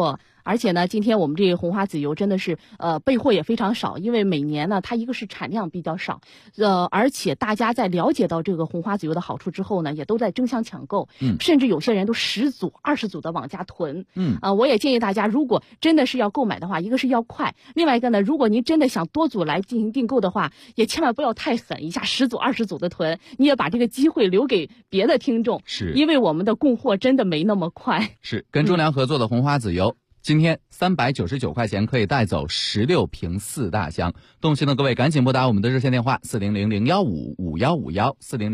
而且呢，今天我们这个红花籽油真的是备货也非常少，因为每年呢它一个是产量比较少，而且大家在了解到这个红花籽油的好处之后呢，也都在争相抢购，甚至有些人都10组、20组的往家囤。我也建议大家，如果真的是要购买的话，一个是要快，另外一个呢，如果您真的想多组来进行订购的话，也千万不要太狠，一下10组、20组的囤，你也把这个机会留给别的听众， 是因为我们的供货真的没那么快。 是跟中粮合作的红花籽油。今天399块钱可以带走16瓶4大箱，动心的各位赶紧拨打我们的热线电话400-015-5151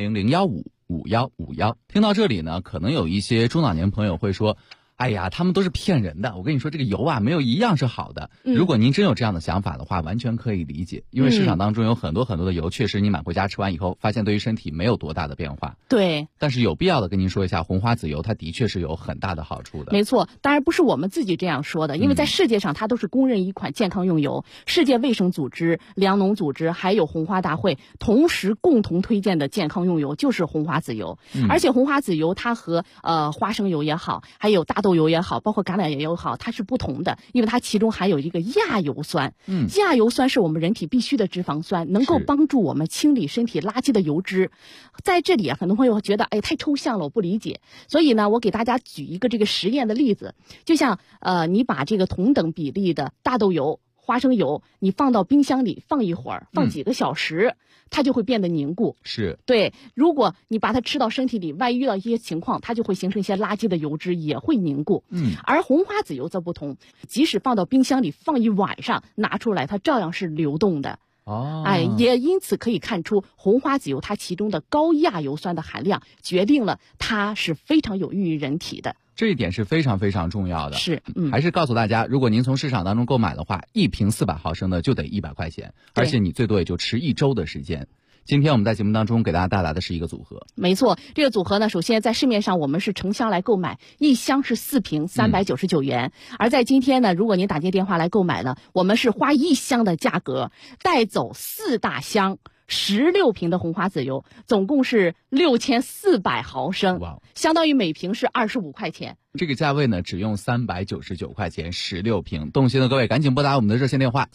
400-015-5151。听到这里呢，可能有一些中老年朋友会说，哎呀，他们都是骗人的，我跟你说这个油啊没有一样是好的。如果您真有这样的想法的话，完全可以理解，因为市场当中有很多很多的油，确实你买回家吃完以后发现对于身体没有多大的变化。 对， 但是有必要的跟您说一下，红花籽油它的确是有很大的好处的。 没错，当然不是我们自己这样说的，因为在世界上它都是公认一款健康用油，世界卫生组织、粮农组织还有红花大会同时共同推荐的健康用油就是红花籽油。而且红花籽油它和花生油也好，还有大豆油也好，包括橄榄油也好，它是不同的，因为它其中含有一个亚油酸。亚油酸是我们人体必需的脂肪酸，能够帮助我们清理身体垃圾的油脂。在这里很多朋友觉得太抽象了，我不理解，所以呢，我给大家举一个这个实验的例子，就像你把这个同等比例的大豆油、花生油，你放到冰箱里放一会儿，放几个小时，它就会变得凝固。 是对，如果你把它吃到身体里，万一遇到一些情况，它就会形成一些垃圾的油脂，也会凝固。而红花籽油则不同，即使放到冰箱里放一晚上，拿出来它照样是流动的。也因此可以看出，红花籽油它其中的高亚油酸的含量，决定了它是非常有益于人体的。 这一点是非常非常重要的。 是， 还是告诉大家，如果您从市场当中购买的话，1瓶400毫升的就得100块钱，而且你最多也就吃1周的时间。今天我们在节目当中给大家带来的是一个组合。 没错，这个组合呢，首先在市面上我们是成箱来购买，一箱是4瓶，399元。而在今天呢，如果您打进电话来购买了，我们是花1箱的价格带走4大箱16瓶的红花籽油，总共是6400毫升，相当于每瓶是25块钱。 这个价位呢，只用399块钱16瓶。动心的各位赶紧拨打我们的热线电话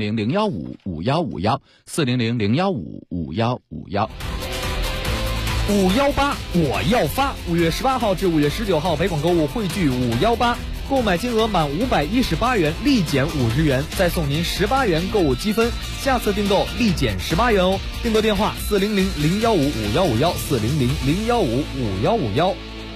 400-015-5151 400-015-5151。 518我要发！5月18号至5月19号，北广购物汇聚518，购买金额满518元立减50元，再送您18元购物积分，下次订购立减18元哦。订购电话400-015-5151 400-015-5151。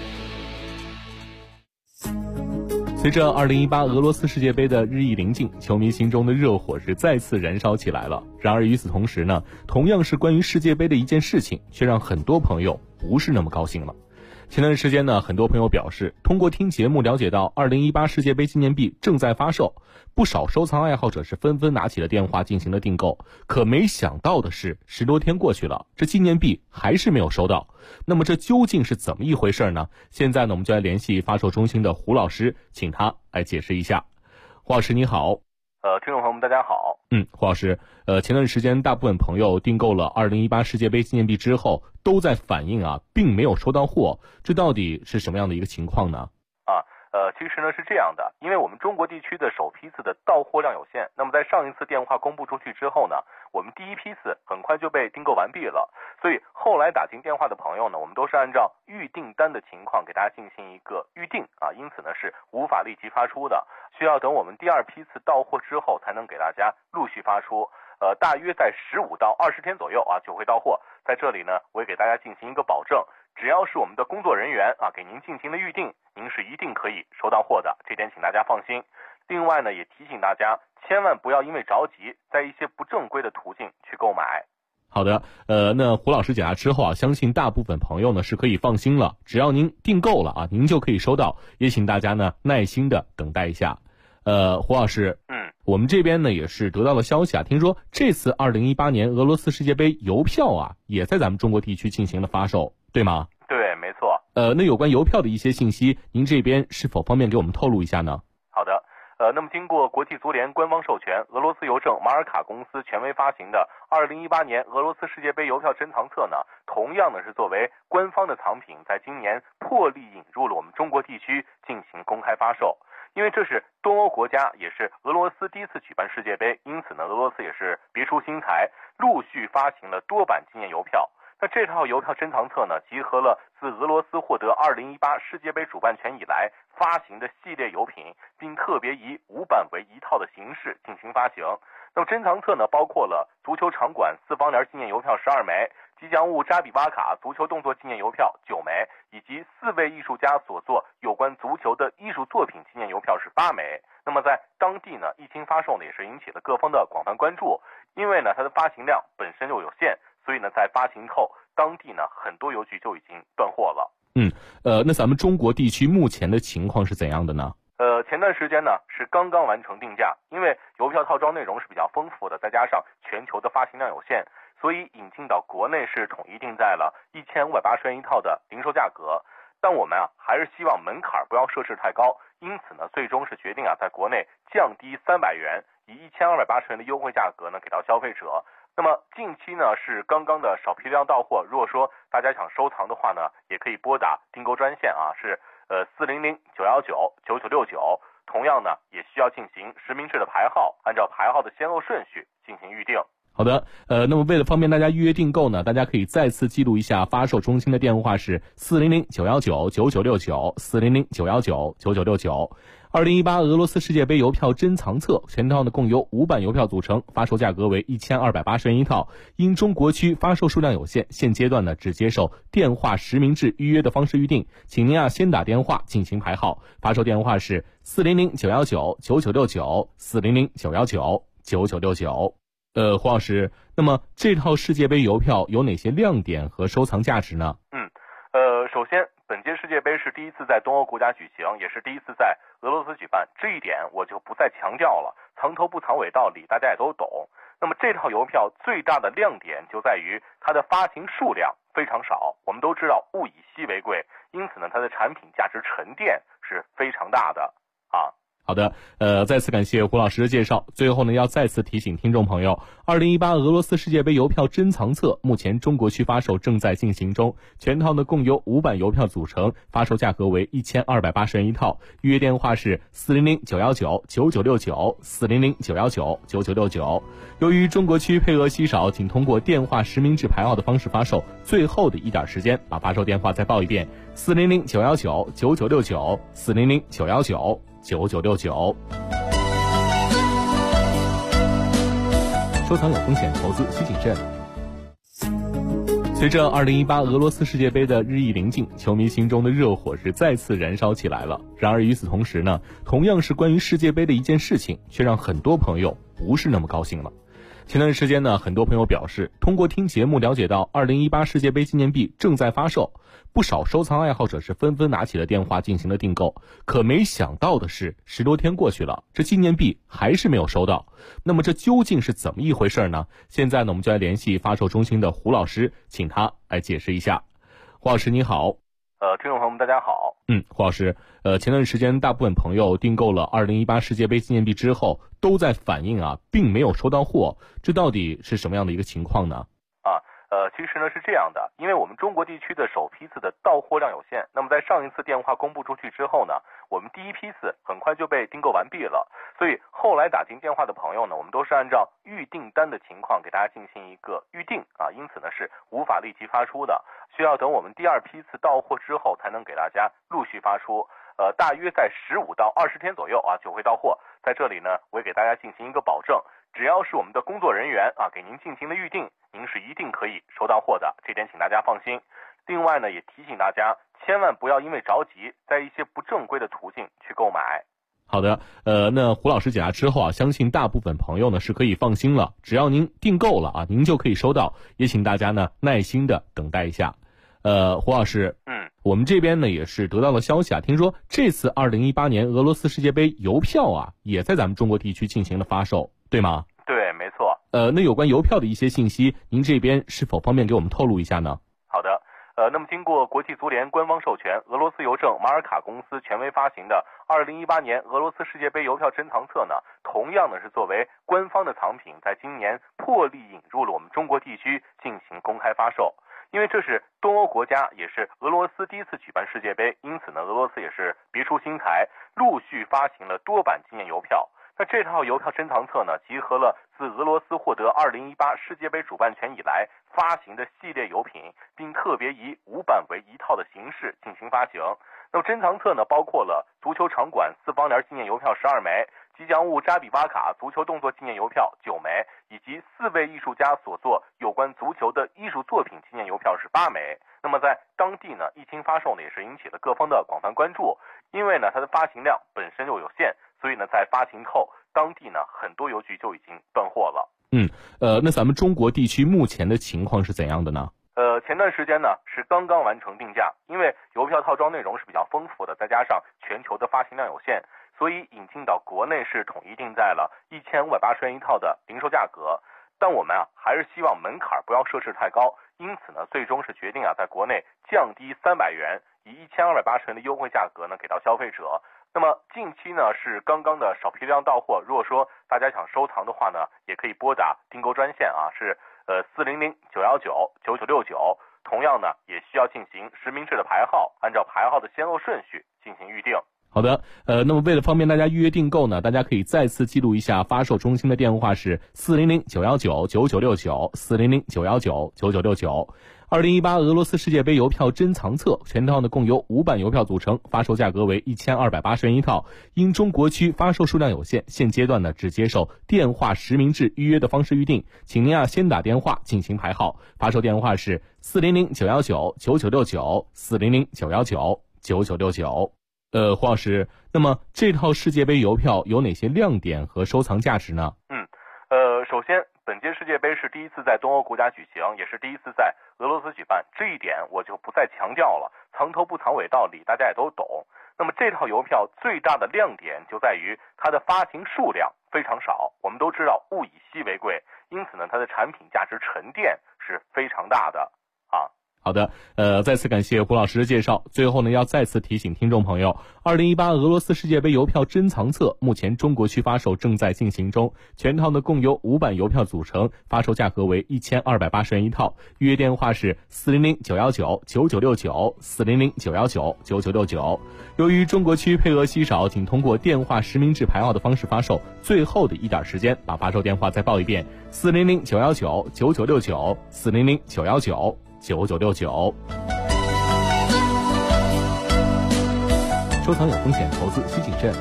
随着2018俄罗斯世界杯的日益临近，球迷心中的热火是再次燃烧起来了。然而与此同时呢，同样是关于世界杯的一件事情，却让很多朋友不是那么高兴了。前段时间呢，很多朋友表示，通过听节目了解到2018世界杯纪念币正在发售，不少收藏爱好者是纷纷拿起了电话进行了订购。可没想到的是，10多天过去了，这纪念币还是没有收到。那么这究竟是怎么一回事呢？现在呢，我们就来联系发售中心的胡老师，请他来解释一下。胡老师你好。 听众朋友们大家好。 胡老师，前段时间大部分朋友订购了2018世界杯纪念币之后，都在反映并没有收到货，这到底是什么样的一个情况呢？ 其实呢是这样的，因为我们中国地区的首批次的到货量有限，那么在上一次电话公布出去之后呢，我们第一批次很快就被订购完毕了，所以后来打进电话的朋友呢，我们都是按照预订单的情况给大家进行一个预定因此呢是无法立即发出的，需要等我们第二批次到货之后才能给大家陆续发出。大约在15到20天左右就会到货。在这里呢，我也给大家进行一个保证，只要是我们的工作人员给您进行了预定，您是一定可以收到货的，这点请大家放心。另外呢，也提醒大家千万不要因为着急，在一些不正规的途径去购买。 好的，那胡老师解答之后相信大部分朋友呢是可以放心了，只要您订购了您就可以收到，也请大家呢耐心的等待一下。胡老师，我们这边呢也是得到了消息听说这次2018年俄罗斯世界杯邮票也在咱们中国地区进行了发售，对吗？ 对，没错。 那有关邮票的一些信息，您这边是否方便给我们透露一下呢？ 好的，那么经过国际足联官方授权，俄罗斯邮政马尔卡公司权威发行的2018年俄罗斯世界杯邮票珍藏册呢，同样呢是作为官方的藏品，在今年破例引入了我们中国地区进行公开发售。 因为这是东欧国家，也是俄罗斯第一次举办世界杯，因此呢，俄罗斯也是别出心裁，陆续发行了多版纪念邮票。那这套邮票珍藏册呢，集合了自俄罗斯获得2018世界杯主办权以来发行的系列邮品，并特别以5版为一套的形式进行发行。那么珍藏册呢，包括了足球场馆4方联纪念邮票12枚，吉祥物扎比瓦卡足球动作纪念邮票9枚，以及4位艺术家所作有关足球的艺术作品纪念邮票是8枚。那么在当地呢，一经发售呢，也是引起了各方的广泛关注，因为呢，它的发行量本身就有限，所以呢，在发行后，当地呢很多邮局就已经断货了。 那咱们中国地区目前的情况是怎样的呢？ 前段时间呢是刚刚完成定价，因为邮票套装内容是比较丰富的，再加上全球的发行量有限，所以引进到国内是统一定在了1580元一套的零售价格。但我们还是希望门槛不要设置太高，因此呢，最终是决定在国内降低300元，以1280元的优惠价格呢给到消费者。那么近期呢是刚刚的少批量到货，如果说大家想收藏的话呢，也可以拨打订购专线是400-919-9969，同样呢也需要进行实名制的排号，按照排号的先后顺序进行预定。 好的，那么为了方便大家预约订购呢，大家可以再次记录一下发售中心的电话是400-919-9969 400-919-9969。2018俄罗斯世界杯邮票珍藏册全套呢共由5版邮票组成，发售价格为1280元一套。因中国区发售数量有限，现阶段呢只接受电话实名制预约的方式预定，请您先打电话进行排号，发售电话是400-919-9969 400-919-9969。胡老师，那么这套世界杯邮票有哪些亮点和收藏价值呢？ 首先本届世界杯是第一次在东欧国家举行，也是第一次在俄罗斯举办，这一点我就不再强调了，藏头不藏尾道理大家也都懂。那么这套邮票最大的亮点就在于它的发行数量非常少，我们都知道物以稀为贵，因此呢它的产品价值沉淀是非常大的好的，再次感谢胡老师的介绍。最后呢，要再次提醒听众朋友，2018俄罗斯世界杯邮票珍藏册目前中国区发售正在进行中，全套呢共由5版邮票组成，发售价格为1280元一套。预约电话是400-919-9969 400-919-9969。由于中国区配额稀少，请通过电话实名制排号的方式发售。最后的一点时间，把发售电话再报一遍：400-919-9969 400-919-9969。收藏有风险，投资需谨慎。随着2018俄罗斯世界杯的日益临近，球迷心中的热火是再次燃烧起来了。然而与此同时呢，同样是关于世界杯的一件事情，却让很多朋友不是那么高兴了。前段时间呢，很多朋友表示，通过听节目了解到2018世界杯纪念币正在发售，不少收藏爱好者是纷纷拿起了电话进行了订购。可没想到的是，10多天过去了，这纪念币还是没有收到。那么这究竟是怎么一回事呢？现在呢，我们就来联系发售中心的胡老师，请他来解释一下。胡老师你好。 听众朋友们大家好。 胡老师，前段时间大部分朋友订购了2018世界杯纪念币之后，都在反映并没有收到货，这到底是什么样的一个情况呢？ 其实呢是这样的，因为我们中国地区的首批次的到货量有限，那么在上一次电话公布出去之后呢，我们第一批次很快就被订购完毕了，所以后来打进电话的朋友呢，我们都是按照预订单的情况给大家进行一个预定因此呢是无法立即发出的，需要等我们第二批次到货之后才能给大家陆续发出。大约在15到20天左右就会到货。在这里呢，我也给大家进行一个保证，只要是我们的工作人员给您进行了预定，您是一定可以收到货的，这点请大家放心。另外呢，也提醒大家千万不要因为着急，在一些不正规的途径去购买。 好的，那胡老师解答之后相信大部分朋友呢是可以放心了，只要您订购了您就可以收到，也请大家呢耐心的等待一下。胡老师，我们这边呢也是得到了消息听说这次2018年俄罗斯世界杯邮票也在咱们中国地区进行了发售，对吗？ 对，没错。 那有关邮票的一些信息，您这边是否方便给我们透露一下呢？ 好的，那么经过国际足联官方授权，俄罗斯邮政马尔卡公司权威发行的2018年俄罗斯世界杯邮票珍藏册呢，同样呢是作为官方的藏品，在今年破例引入了我们中国地区进行公开发售。 因为这是东欧国家，也是俄罗斯第一次举办世界杯，因此呢，俄罗斯也是别出心裁，陆续发行了多版纪念邮票。那这套邮票珍藏册呢，集合了自俄罗斯获得2018世界杯主办权以来发行的系列邮品，并特别以5版为一套的形式进行发行。那么珍藏册呢，包括了足球场馆4方联纪念邮票12枚，吉祥物扎比瓦卡足球动作纪念邮票9枚，以及4位艺术家所作有关足球的艺术作品纪念邮票是8枚。那么在当地呢，一经发售呢，也是引起了各方的广泛关注，因为呢它的发行量本身就有限，所以呢在发行后，当地呢很多邮局就已经断货了。 那咱们中国地区目前的情况是怎样的呢？ 前段时间呢是刚刚完成定价，因为邮票套装内容是比较丰富的，再加上全球的发行量有限，所以引进到国内是统一定在了1580元一套的零售价格。但我们还是希望门槛不要设置太高，因此呢最终是决定在国内降低300元，以1280元的优惠价格呢给到消费者。那么近期呢是刚刚的少批量到货，如果说大家想收藏的话呢，也可以拨打订购专线是400-919-9969，同样呢也需要进行实名制的排号，按照排号的先后顺序进行预定。 好的，那么为了方便大家预约订购呢，大家可以再次记录一下发售中心的电话是400-919-9969 400-919-9969。2018俄罗斯世界杯邮票珍藏册全套呢共由5版邮票组成，发售价格为1280元一套。因中国区发售数量有限，现阶段呢只接受电话实名制预约的方式预定，请您先打电话进行排号，发售电话是400-919-9969 400-919-9969。胡老师，那么这套世界杯邮票有哪些亮点和收藏价值呢？ 首先本届世界杯是第一次在东欧国家举行，也是第一次在俄罗斯举办，这一点我就不再强调了，藏头不藏尾道理大家也都懂。那么这套邮票最大的亮点就在于它的发行数量非常少，我们都知道物以稀为贵，因此呢它的产品价值沉淀是非常大的好的，再次感谢胡老师的介绍。最后呢，要再次提醒听众朋友，2018俄罗斯世界杯邮票珍藏册目前中国区发售正在进行中，全套呢共由5版邮票组成，发售价格为1280元一套。预约电话是400-919-9969 400-919-9969。由于中国区配额稀少，仅通过电话实名制排号的方式发售。最后的一点时间，把发售电话再报一遍：400-919-9969 400-919-9969。收藏有风险，投资需谨慎。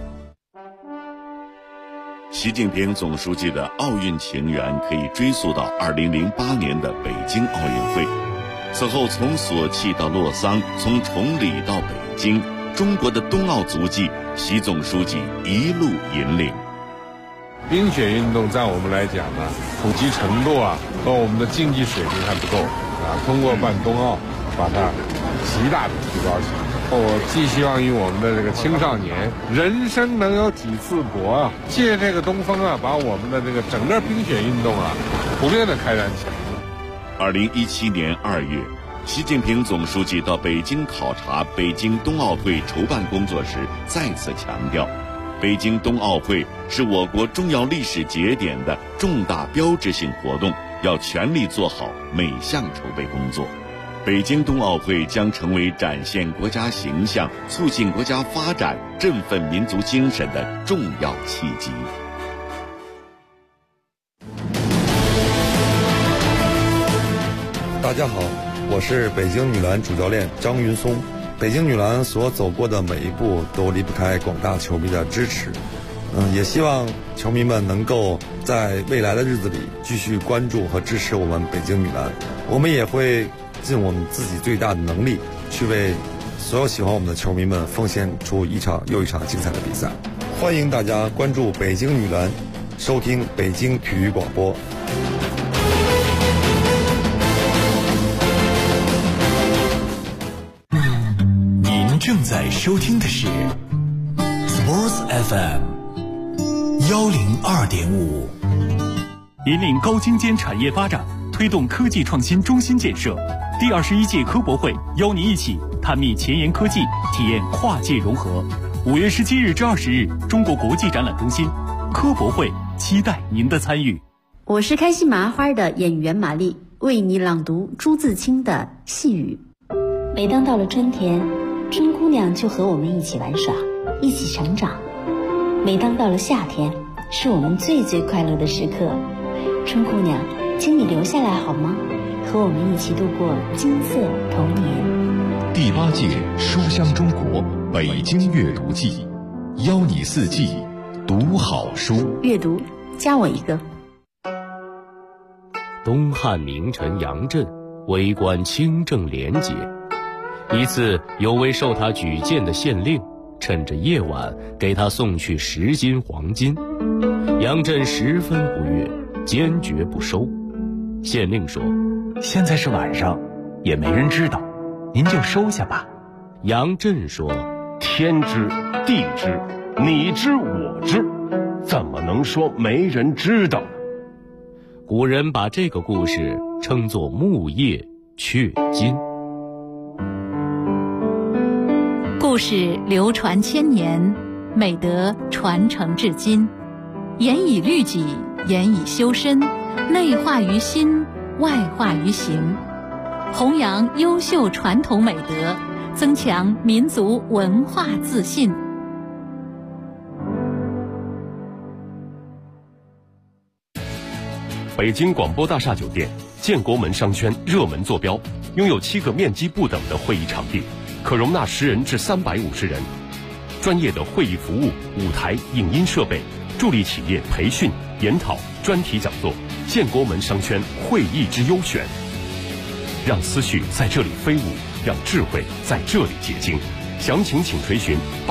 习近平总书记的奥运情缘可以追溯到2008年的北京奥运会。此后，从索契到洛桑，从崇礼到北京，中国的冬奥足迹，习总书记一路引领。 冰雪运动在我们来讲呢，普及程度和我们的竞技水平还不够通过办冬奥，把它极大的提高起来。我寄希望于我们的这个青少年，人生能有几次搏借这个东风把我们的这个整个冰雪运动普遍的开展起来。 2017年2月，习近平总书记到北京考察北京冬奥会筹办工作时，再次强调，北京冬奥会是我国重要历史节点的重大标志性活动，要全力做好每项筹备工作。北京冬奥会将成为展现国家形象、促进国家发展、振奋民族精神的重要契机。 大家好，我是北京女篮主教练张云松。北京女篮所走过的每一步都离不开广大球迷的支持。也希望球迷们能够在未来的日子里继续关注和支持我们北京女篮。我们也会尽我们自己最大的能力，去为所有喜欢我们的球迷们奉献出一场又一场精彩的比赛。欢迎大家关注北京女篮，收听北京体育广播。 您正在收听的是 Sports FM 102.5， 引领高精尖产业发展，推动科技创新中心建设。第21届科博会邀您一起探秘前沿科技，体验跨界融合。5月17日至20日，中国国际展览中心科博会，期待您的参与。 我是开心麻花的演员玛丽。 为你朗读朱自清的细语。 每当到了春天，春姑娘就和我们一起玩耍，一起成长。每当到了夏天，是我们最最快乐的时刻。春姑娘，请你留下来好吗？和我们一起度过金色童年。 第8届书香中国北京阅读季，邀你四季读好书。 阅读，加我一个。 东汉名臣杨震为官清正廉洁，一次有位受他举荐的县令趁着夜晚给他送去10斤黄金，杨震十分不悦，坚决不收。县令说： 现在是晚上，也没人知道，您就收下吧。 杨震说： 天知地知，你知我知，怎么能说没人知道呢？ 古人把这个故事称作木叶雀金。 故事流传千年，美德传承至今，严以律己，严以修身，内化于心，外化于行，弘扬优秀传统美德，增强民族文化自信。 北京广播大厦酒店建国门商圈热门坐标，拥有7个面积不等的会议场地，可容纳10人至350人。专业的会议服务、舞台、影音设备，助力企业培训、研讨、专题讲座。建国门商圈会议之优选，让思绪在这里飞舞，让智慧在这里结晶。详情请垂询